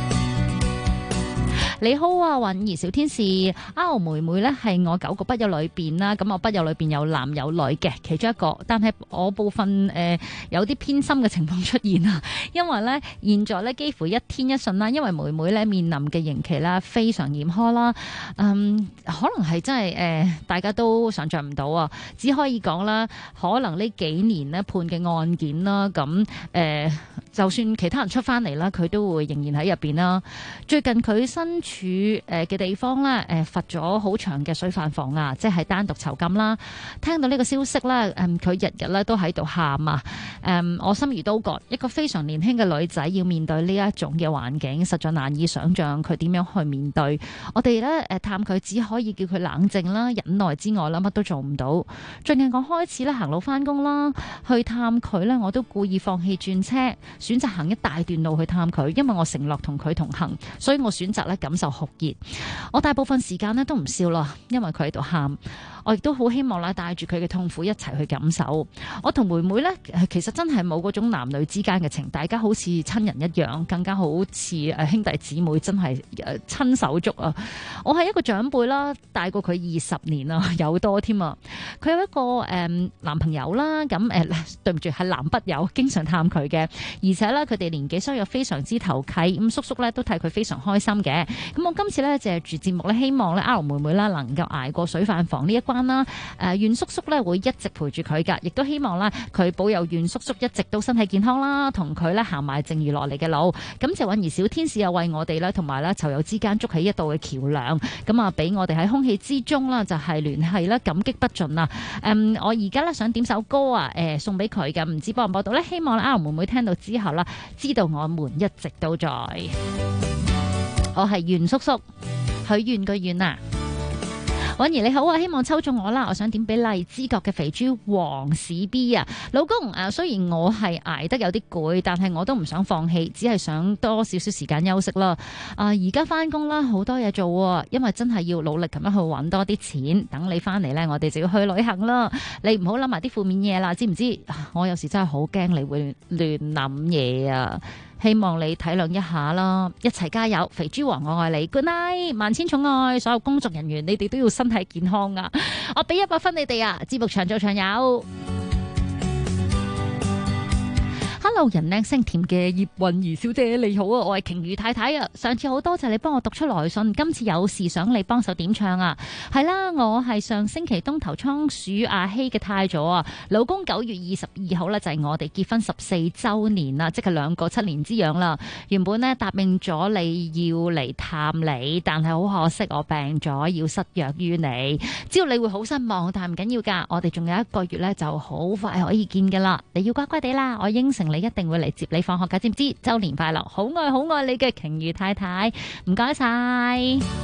你好啊，允兒小天使，阿妹妹咧係我9個筆友裏邊啦，咁我筆友裏邊有男有女嘅其中一個，但係我部分有啲偏心嘅情況出現啊，因為咧現在咧幾乎一天一順啦，因為妹妹咧面臨嘅刑期啦非常嚴苛啦，可能係真係大家都想象唔到啊，只可以講啦，可能呢幾年咧判嘅案件啦，咁就算其他人出翻嚟啦，佢都會仍然喺入邊啦。最近佢身處嘅地方咧，罰咗好長嘅水飯房啊，即係單獨囚禁啦。聽到呢個消息咧，佢日日咧都喺度喊啊。我心如刀割，一個非常年輕嘅女仔要面對呢一種嘅環境，實在難以想像佢點樣去面對。我哋咧探佢只可以叫佢冷靜啦、忍耐之外啦，乜都做唔到。最近我開始咧行路翻工啦，去探佢咧，我都故意放棄轉車，選擇行一大段路去探佢，因為我承諾同佢同行，所以我選擇咧感受酷熱。我大部分時間咧都唔笑啦，因為佢喺度喊。我亦都好希望啦，帶住佢嘅痛苦一齊去感受。我同妹妹咧，其實真係冇嗰種男女之間嘅情，大家好似親人一樣，更加好似兄弟姊妹，真係親手足啊！我係一個長輩啦，大過佢20年啊，有多添啊！佢有一個男朋友啦，對唔住係男筆友，經常探佢嘅，而且咧佢哋年紀相若非常之投契，咁叔叔咧都替佢非常開心嘅。咁我今次咧借住節目咧，希望咧阿妹妹啦能夠捱過水飯房呢一關啦。袁叔叔咧會一直陪住佢噶，亦都希望咧佢保佑袁叔叔一直都身體健康啦，同佢咧行埋正如落嚟嘅路。咁就允兒小天使又為我哋咧同埋咧囚友之間築起一道嘅橋梁，咁啊俾我哋喺空氣之中啦就係聯繫啦，感激不盡啊！我而家咧想點首歌啊，送俾佢嘅，唔知播唔播到咧？希望阿妹妹聽到之後啦，知道我們一直都在。我係袁叔叔，許願個願啊！允兒你好啊，希望抽中我啦！我想點俾荔枝角嘅肥豬黃屎 B 啊，老公雖然我係捱得有啲攰，但係我都唔想放棄，只係想多少少時間休息啦。而家翻工啦，好多嘢做，因為真係要努力咁樣去揾多啲錢。等你翻嚟呢，我哋就要去旅行啦。你唔好諗埋啲負面嘢啦，知唔知？我有時真係好驚你會亂諗嘢啊！希望你體諒一下啦，一齊加油！肥豬王我愛你 ，Good night， 萬千寵愛，所有工作人員你哋都要身體健康啊！我俾100分你哋啊，節目長做長有。Hello， 人靚聲甜嘅葉韻儀小姐你好啊，我係鯨魚太太啊。上次好多謝你幫我讀出來信，今次有事想你幫手點唱啊。係啦，我係上星期東頭倉鼠阿希嘅太咗啊。老公9月22號呢，就係我哋結婚14週年啦，即係2個7年之癢啦。原本呢，答應咗你要嚟探你，但係好可惜我病咗，要失約於你。知道你會好失望，但係唔緊要噶，我哋仲有1個月呢，就好快可以見噶啦。你要乖乖地啦，我應承你一定會嚟接你放學㗎，知唔知？周年快樂，好愛你嘅鯨魚太太，唔該晒。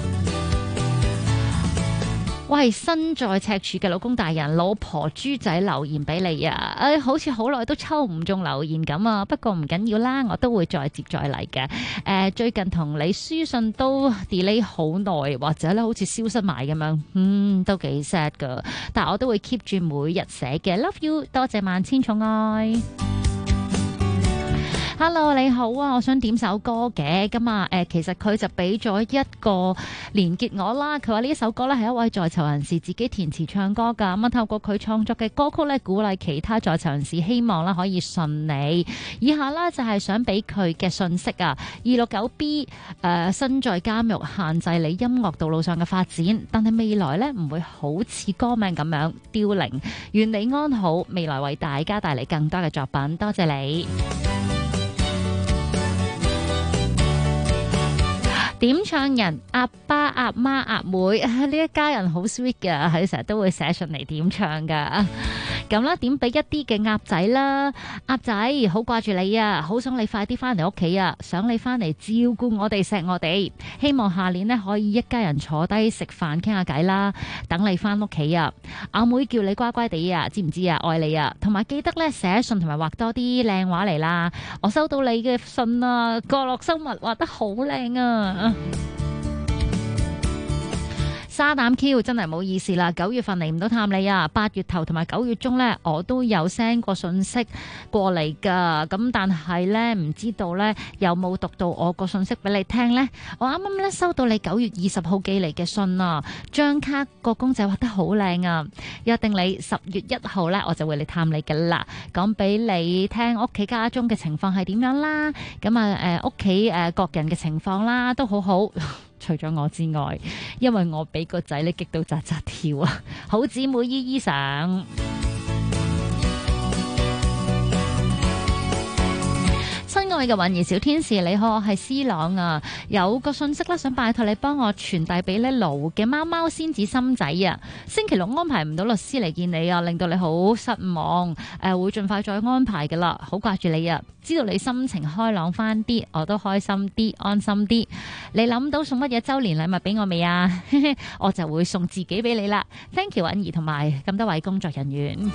喂，身在赤柱嘅老公大人，老婆豬仔留言俾你啊！好似好耐都抽唔中留言咁啊，不過唔緊要啦，我都會再接再厲嘅。最近同你書信都 delay 好耐，或者咧好似消失埋咁樣，都幾 sad 噶。但係我都會 keep 住每日寫嘅，love you， 多謝萬千寵愛。 Hello， 你好啊，我想點首歌嘅，咁啊其實佢就俾咗一個連結我啦。佢話呢一首歌咧係一位在囚人士自己填詞唱歌噶，咁啊透過佢創作嘅歌曲咧，鼓勵其他在囚人士，希望咧可以順利。以下呢就係想俾佢嘅信息啊，269B 身在監獄限制你音樂道路上嘅發展，但係未來呢唔會好似歌名咁樣凋零。願你安好，未來為大家帶嚟更多嘅作品，多謝你。點唱人阿爸阿媽阿妹呢一家人好 sweet 㗎，佢成日都會寫信嚟點唱㗎。咁啦，點俾一啲嘅鴨仔啦，鴨仔好掛住你啊，好想你快啲翻嚟屋企啊，想你翻嚟照顧我哋錫我哋，希望下年呢可以一家人坐低食飯傾下偈啦，等你翻屋企啊。阿妹叫你乖乖地啊，知唔知啊？愛你啊，同埋記得咧寫信同埋畫多啲靚畫嚟啦。我收到你嘅信啊，角落生物畫得好靚啊。沙膽 Q 真係冇意思啦，9月份嚟唔到探你啊，8月頭同埋9月中呢，我都有 send 過信息過嚟噶，咁但係呢，唔知道呢有冇讀到我個信息俾你聽呢？我啱啱呢收到你9月20號寄嚟嘅信啊，張卡個公仔畫得好靚啊，約定你10月1號呢，我就會嚟探你噶啦，講俾你聽屋企家中嘅情況係點樣啦，咁啊屋企各人嘅情況啦都好好。除咗我之外，因為我俾個仔呢激到扎扎跳啊！好姊妹姨姨上。親愛嘅韻兒小天使，你好，我係思朗啊，有個信息啦，想拜託你幫我傳遞俾呢盧嘅貓貓仙子心仔啊，星期6安排唔到律師嚟見你啊，令到你好失望，會盡快再安排㗎啦，好掛住你啊，知道你心情開朗翻啲，我都開心啲，安心啲。你諗到送乜嘢周年禮物俾我未啊？我就會送自己俾你啦。Thank you 韻兒同埋咁多位工作人員。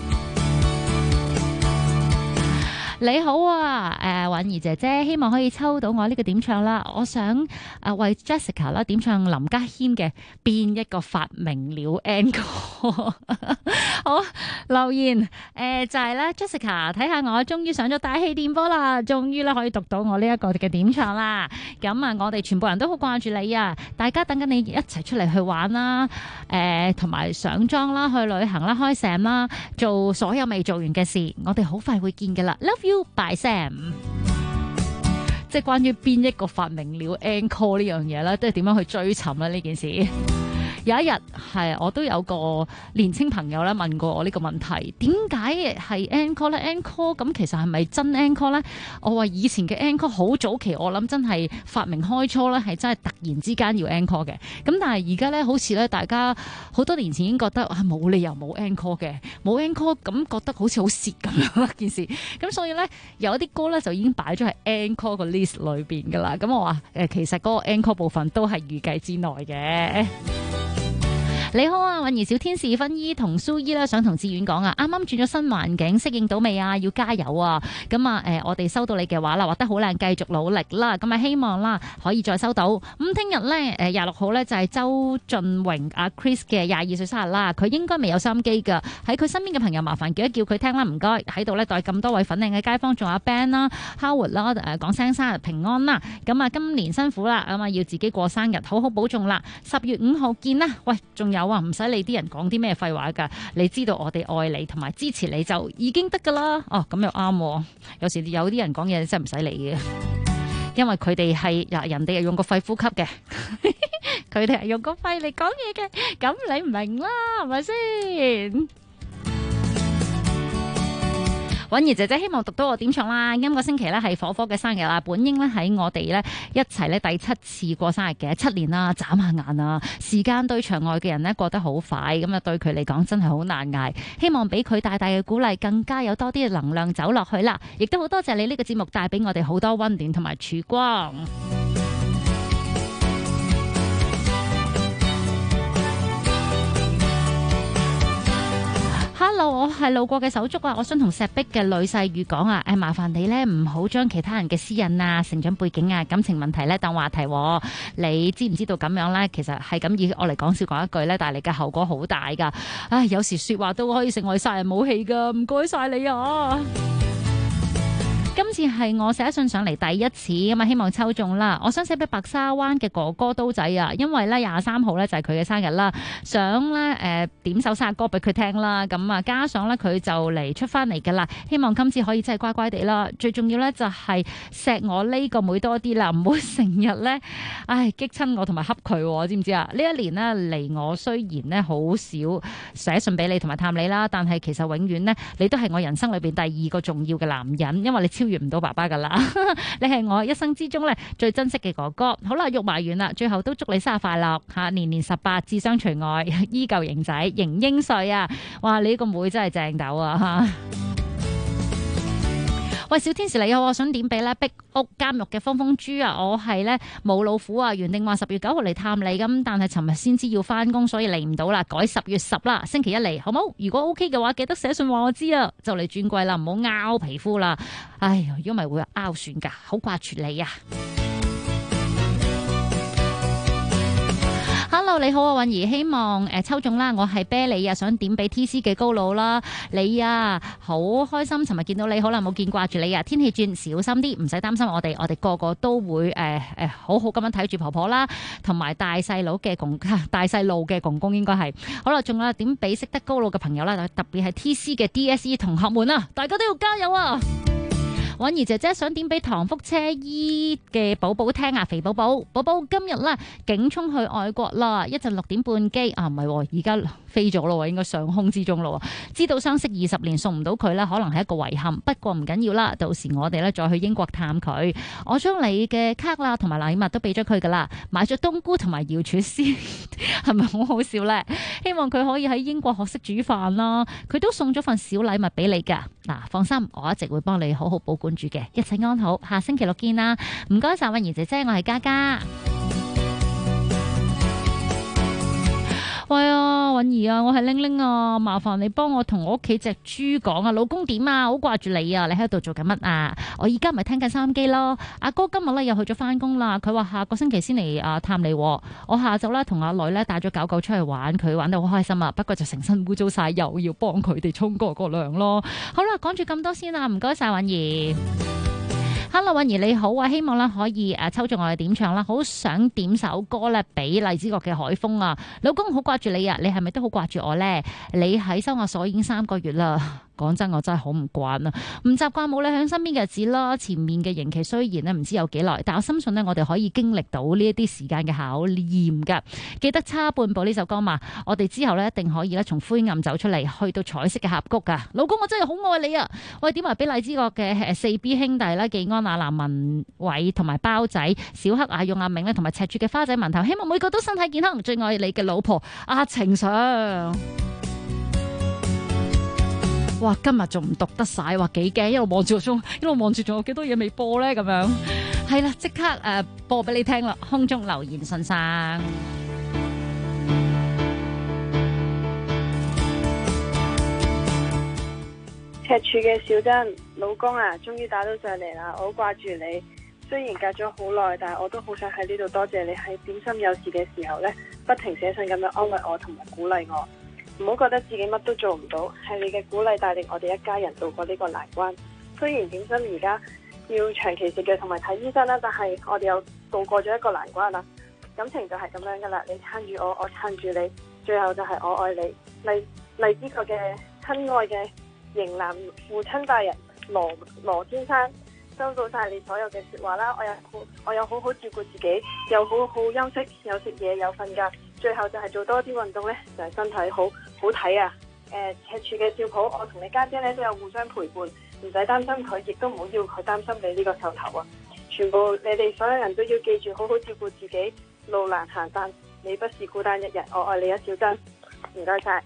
你好啊，韻兒姐姐，希望可以抽到我呢個點唱啦。我想為 Jessica 啦點唱林家謙嘅邊一個發明了 Encore。好，留言就係咧 Jessica， 睇下我終於上咗大氣電波啦，終於咧可以讀到我呢一個嘅點唱啦。咁啊，我哋全部人都好掛住你啊，大家等緊你一齊出嚟去玩啦，同埋上妝啦，去旅行啦，開成啦，做所有未做完嘅事，我哋好快會見㗎啦。Love you by Sam。即係關於邊一個發明了 Encore 呢樣嘢咧，都係點樣去追尋咧呢件事？有一日係我都有個年青朋友咧問過我呢個問題，點解係 Encore 咧 ？Encore 咁其實係咪真 Encore 咧？我話以前嘅 Encore 好早期，我諗真係發明開初咧係真係突然之間要 Encore 嘅。咁但係而家咧好似咧大家好多年前已經覺得冇理由冇 Encore 嘅，冇 Encore 咁覺得好似好蝕咁樣一件事。咁所以咧有一啲歌咧就已經擺咗喺 Encore 個 list 裏邊噶啦。咁我話其實嗰個 Encore 部分都係預計之內嘅。你好啊，韻兒小天使芬姨同蘇姨啦，想同志遠講啊，啱啱轉咗新環境，適應到未啊？要加油啊！咁啊，我哋收到你嘅話啦，畫得好靚，繼續努力啦。咁啊，希望啦可以再收到。咁聽日咧，26號咧就係周俊榮阿 Chris 嘅22歲生日啦。佢應該未有收音機噶，喺佢身邊嘅朋友麻煩叫一叫佢聽啦，唔該。喺度咧代咁多位粉嶺嘅街坊，仲有 Ben 啦、Howard 啦，講聲生日平安啦。咁啊，今年辛苦啦，咁啊要自己過生日，好好保重啦。10月5號見啦。喂，仲有啊，唔使理啲人講啲咩廢話噶，你知道我哋愛你同埋支持你就已經得噶啦。哦，咁又啱。有時有啲人講嘢真係唔使理嘅，因為佢哋係人哋係用個肺呼吸嘅，佢哋係用個肺嚟講嘢嘅，咁你唔明啦，係咪先？韻兒姐姐希望讀到我點唱啦。今個星期咧係火火嘅生日啦，本應咧喺我哋咧一齊咧第7次過生日嘅7年啦，眨下眼啊，時間對場外嘅人咧過得好快，咁啊對佢嚟講真係好難捱。希望俾佢大大嘅鼓勵，更加有多啲嘅能量走落去啦。亦都好多謝你呢個節目帶俾我哋好多溫暖同埋曙光。Hello， 我係路過嘅手足啊，我想同石壁嘅女婿宇講啊，麻煩你咧唔好將其他人嘅私隱啊、成長背景啊、感情問題咧當話題。你知唔知道咁樣咧？其實係咁以我嚟講笑講一句咧，但係你嘅後果好大噶。唉，有時說話都可以成為殺人武器噶，唔該晒你啊！ 今次係我寫信上嚟第一次咁啊，希望抽中啦。我想寫俾白沙灣嘅哥哥刀仔啊，因為咧23號咧就係佢嘅生日啦，想咧點首生日歌俾佢聽啦。咁啊，加上咧佢就嚟出翻嚟噶啦，希望今次可以真係乖乖地啦。最重要咧就係錫我呢個妹多啲啦，唔好成日咧激親我同埋恰佢，知唔知啊？呢一年呢，離我雖然咧好少寫信俾你同埋探你啦，但係其實永遠呢，你都係我人生裏邊第2個重要嘅男人，因為你超越唔到爸爸噶啦，你係我一生之中咧最珍惜嘅哥哥。好啦，肉埋完啦，最後都祝你生日快樂吓，年年18，智商除外，依舊型仔，型英帥啊！哇，你呢個妹真係正斗啊吓！喂，小天使你好，我想點俾咧壁屋監獄嘅風豬啊！我係咧冇老虎啊，原定話10月9號嚟探你咁，但係尋日先知要翻工，所以嚟唔到啦，改10月10啦，星期1嚟，好冇？如果 OK 嘅話，記得寫信話我知啊！就嚟轉季啦，唔好拗皮膚啦！唉，如果唔係會拗損噶，好掛住你啊！ Hello， 你好啊，允兒，希望抽中啦，我係啤梨啊，想點俾 TC 嘅高佬啦，你啊好開心，尋日見到你，好耐冇見，掛住你啊！天氣轉，小心啲，唔使擔心我哋個個都會好好咁樣睇住婆婆啦，同埋大細路嘅公公應該係好啦，仲有點俾識得高佬嘅朋友啦，特別係 TC 嘅 DSE 同學們啊，大家都要加油啊！允兒姐姐想點俾唐福車衣嘅寶寶聽啊，肥寶寶今日咧警衝去外國啦，一陣6點半機啊，唔係，而家飛咗咯，應該上空之中咯。知道相識20年送唔到佢咧，可能係一個遺憾，不過唔緊要啦，到時我哋咧再去英國探佢。我將你嘅卡啦同埋禮物都俾咗佢噶啦，買咗冬菇同埋瑤柱絲，係咪好好笑咧？希望佢可以喺英國學識煮飯啦。佢都送咗份小禮物俾你噶，嗱，放心，我一直會幫你好好保管住嘅，一切安好，下星期6見啦！唔該晒，允兒姐姐，我係嘉嘉。喂啊，允兒啊，我係玲玲啊，麻煩你幫我同我屋企隻豬講啊，老公點啊，好掛住你啊，你喺度做緊乜啊？我而家咪聽緊收音機咯。阿哥今日咧又去咗翻工啦，佢話下個星期先嚟探你。我下晝咧同阿女咧帶咗狗出去玩，佢玩得好開心啊，不過就成身污糟晒，又要幫佢哋沖個涼咯。好啦，講住咁多先啦，唔該晒允兒。Hello， 允兒你好啊，希望咧可以抽中我嘅點唱啦，好想點首歌咧俾荔枝角嘅海風啊，老公好掛住你啊，你係咪都好掛住我咧？你喺收押所已經3個月啦。講真，我真係好唔慣啊，唔習慣冇你喺身邊嘅日子啦。前面嘅刑期雖然咧唔知有幾耐，但我深信咧我哋可以經歷到呢一啲時間嘅考驗噶。記得差半步呢首歌嘛，我哋之後咧一定可以咧從灰暗走出嚟，去到彩色嘅峽谷噶。老公，我真係好愛你啊！我哋點埋俾荔枝角嘅4B 兄弟啦，技安、阿南、文偉同埋包仔、小黑、阿勇、阿明咧，同埋赤柱嘅花仔饅頭，希望每個都身體健康。最愛你嘅老婆阿晴上。哇！今日仲唔讀得晒，話幾驚，一路望住個鐘，一路望住仲有幾多嘢未播咧，咁樣係啦，即刻播俾你聽啦！空中留言信箱， 赤柱嘅小珍，老公啊，終於打到上嚟啦！我好掛住你，雖然隔咗好耐，但係我都好想喺呢度多謝你喺點心有事嘅時候咧，不停寫信咁樣安慰我同埋鼓勵我。唔好覺得自己乜都做唔到，係你嘅鼓勵帶領我哋一家人渡過呢個難關。雖然點心而家要長期食藥同埋睇醫生啦，但係我哋又渡過咗一個難關啦。感情就係咁樣噶啦，你撐住我，我撐住你，最後就係我愛你。荔枝角嘅親愛嘅型男父親大人羅先生，收到晒你所有嘅說話啦。我有好好照顧自己，又好好休息，有食嘢，有瞓覺。最後就係做多啲運動咧，就係身體好睇啊！赤柱嘅少普，我同你家姐咧都有互相陪伴，唔使擔心佢，亦都唔好要佢擔心你呢個頭頭啊！全部你哋所有人都要記住，好好照顧自己，路難行，但你不是孤單一人。我愛你啊，小珍，唔該晒。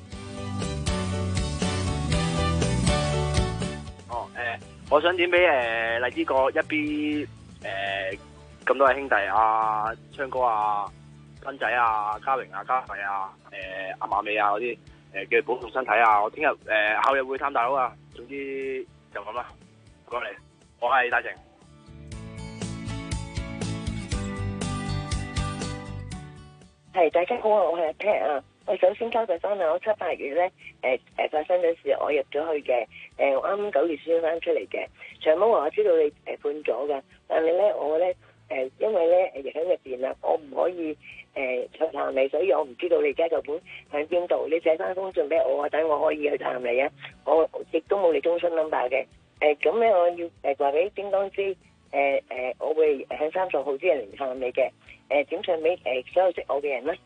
我想點俾荔枝角一 B 咁多位兄弟啊，昌哥啊，斌仔啊，嘉榮啊，嘉慧啊，阿馬尾啊嗰啲，叫佢保重身體啊！我聽日後日會探大佬啊，總之就咁啦，唔該你，我係大成。 係大家好啊，我係阿 Pat 啊， 我首先交代翻啦，我7、8月咧發生咗事，我入咗去嘅。我啱9月先翻出嚟嘅。長毛話我知道你判咗㗎，但係咧我咧因為咧喺入邊啦，我唔可以去探你，所以我唔知道你而家究竟喺邊度。你寫翻封信俾我，等我可以去探你啊。我亦都冇你中心 number 嘅。咁咧我要話俾叮當知，我會喺30號之日嚟探你嘅。點上俾所有識我嘅人咧。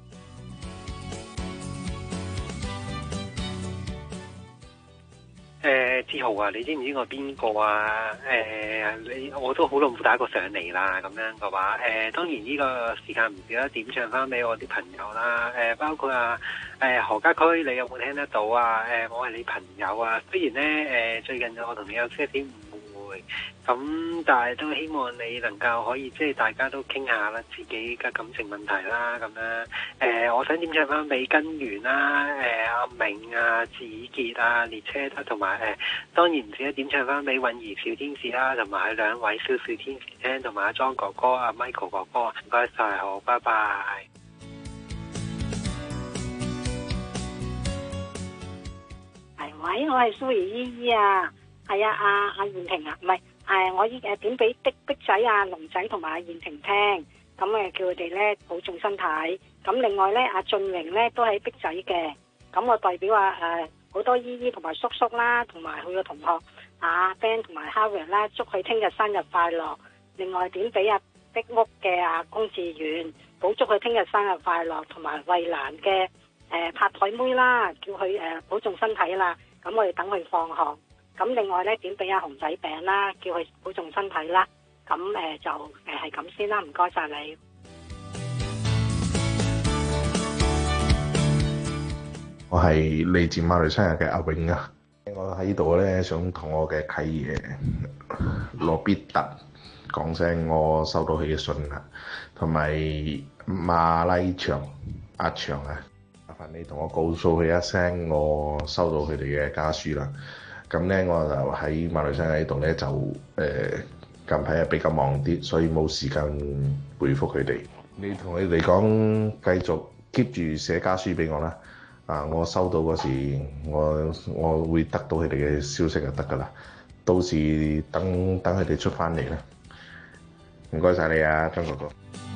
志豪啊，你知唔知我邊個啊？我都好耐冇打過上嚟啦，咁樣嘅話，當然呢個時間唔少得點唱翻俾我啲朋友啦，包括何家駒，你有冇聽得到啊？我係你朋友啊，雖然咧最近我同你有些點誤會，咁但係都希望你能夠可以即係大家都傾下啦，自己嘅感情問題啦，咁樣我想點唱翻俾根源啦，阿明啊、子傑啊、列車德同埋當然唔止一點唱翻俾允兒小天使啦，同埋2位小天使聽，同埋阿莊哥哥、阿 Michael 哥哥，唔該晒，好，拜拜。 喂，我係蘇怡姨姨啊，係啊，阿燕婷啊，唔係，我點俾碧仔啊、龍仔同埋阿燕婷聽，咁叫佢哋咧保重身體。咁另外咧，阿俊榮咧都喺碧仔嘅，咁我代表好多姨姨同埋叔叔啦，同埋佢個同學阿 Ben 同埋 Harry 啦，祝佢聽日生日快樂。另外點俾阿碧屋嘅阿龔志遠，祝佢聽日生日快樂，同埋衛蘭嘅拍台妹啦，叫佢保重身體啦。咁我哋等佢放學。咁另外咧，點俾阿熊仔餅啦，叫佢保重身體啦。咁就係咁先啦，唔該晒你。 我係嚟自馬來西亞嘅阿永啊，我喺度咧想同我嘅契爺羅必特講聲我收到佢嘅信啦，同埋馬拉祥阿祥啊。麻煩你同我告訴佢一聲，我收到佢哋嘅家書啦。咁咧，我就喺馬來西亞呢度咧，就近排係比較忙啲，所以冇時間回覆佢哋。你同佢哋講，繼續 keep 住寫家書俾我啦。我收到嗰時，我會得到佢哋嘅消息就得噶啦。到時等佢哋出翻嚟啦。唔該晒你啊，張哥哥。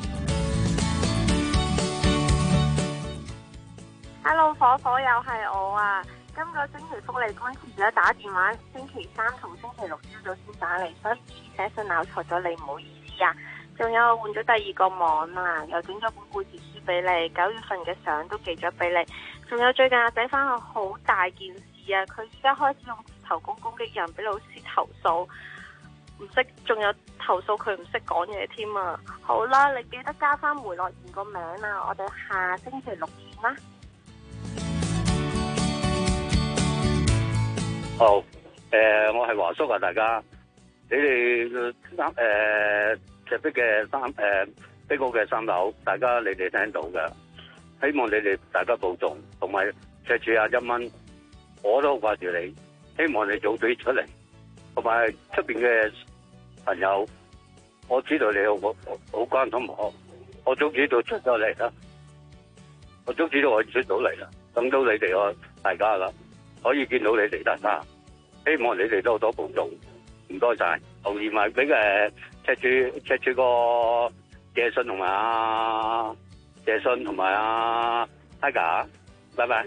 Hello， 火火又係我啊！今個星期福利官遲咗打電話，星期3同星期6朝早先打嚟，所以寫信鬧錯咗你，唔好意思啊！仲有我換咗第2個網啊，又整咗本故事書俾你，9月份嘅相都寄咗俾你。仲有最近阿仔翻學好大件事啊，佢而家開始用字頭公攻擊人，俾老師投訴，仲有投訴佢唔識講嘢添啊！好啦，你記得加翻梅樂妍個名啊！我哋下星期6見啦。 好，我係華叔啊，大家，你哋石壁嘅壁屋嘅3樓，大家你哋聽到嘅，希望你哋大家保重，同埋赤柱啊1蚊，我都好掛住你，希望你早啲出嚟，同埋出邊嘅朋友，我知道你好關心我早知道出咗嚟啦，我早知道我出到嚟啦，等到你哋大家啦。可以見到你哋大家，希望你哋多多保重，唔該晒。留意埋俾赤柱個謝信同埋謝信同埋Tiger， 拜拜。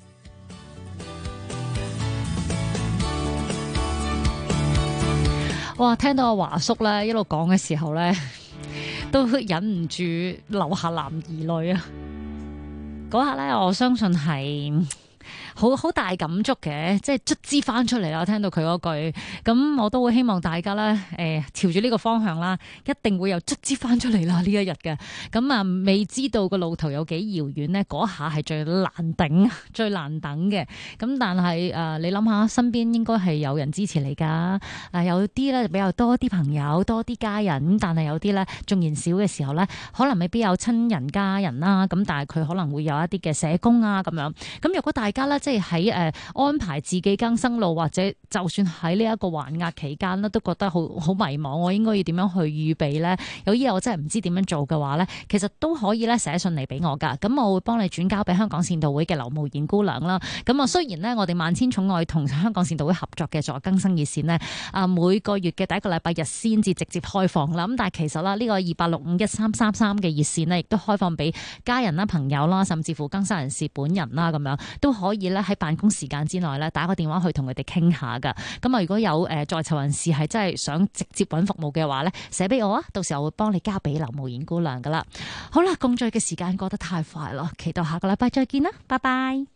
哇！聽到阿華叔咧一路講嘅時候咧，都忍唔住流下男兒淚啊！嗰下咧，我相信係好大感觸嘅，即係卒之翻出嚟啦！聽到佢嗰句，咁我都會希望大家咧，朝住呢個方向啦，一定會有卒之翻出嚟啦呢一日嘅。咁啊，未知道個路途有幾遙遠呢？嗰下係最難頂、最難等嘅。咁但係你諗下，身邊應該係有人支持你㗎。有啲咧比較多啲朋友、多啲家人，但係有啲咧縱然少嘅時候咧，可能未必有親人家人啦。咁但係佢可能會有一啲嘅社工啊咁樣。咁如果大家咧， 即係喺安排自己更生路，或者就算喺呢一個還押期間咧，都覺得好迷茫，我應該要點樣去預備咧？有啲嘢我真係唔知點樣做嘅話咧，其實都可以咧寫信嚟俾我噶，咁我會幫你轉交俾香港善導會嘅劉慕賢姑娘啦。咁啊，雖然呢，我哋萬千寵愛同香港善導會合作嘅助更生熱線呢，每個月嘅第一個禮拜日先至直接開放啦。咁但係其實啦，呢個28651333嘅熱線呢，亦都開放俾家人啦、朋友啦，甚至乎更生人士本人啦，咁樣都可以咧喺辦公時間之內咧打個電話去同佢哋傾下噶。咁啊，如果有在囚人士係真係想直接揾服務嘅話咧，寫俾我啊，到時候我會幫你交俾劉慕賢姑娘噶啦。好啦，共聚嘅時間過得太快啦，期待下個禮拜再見啦，拜拜。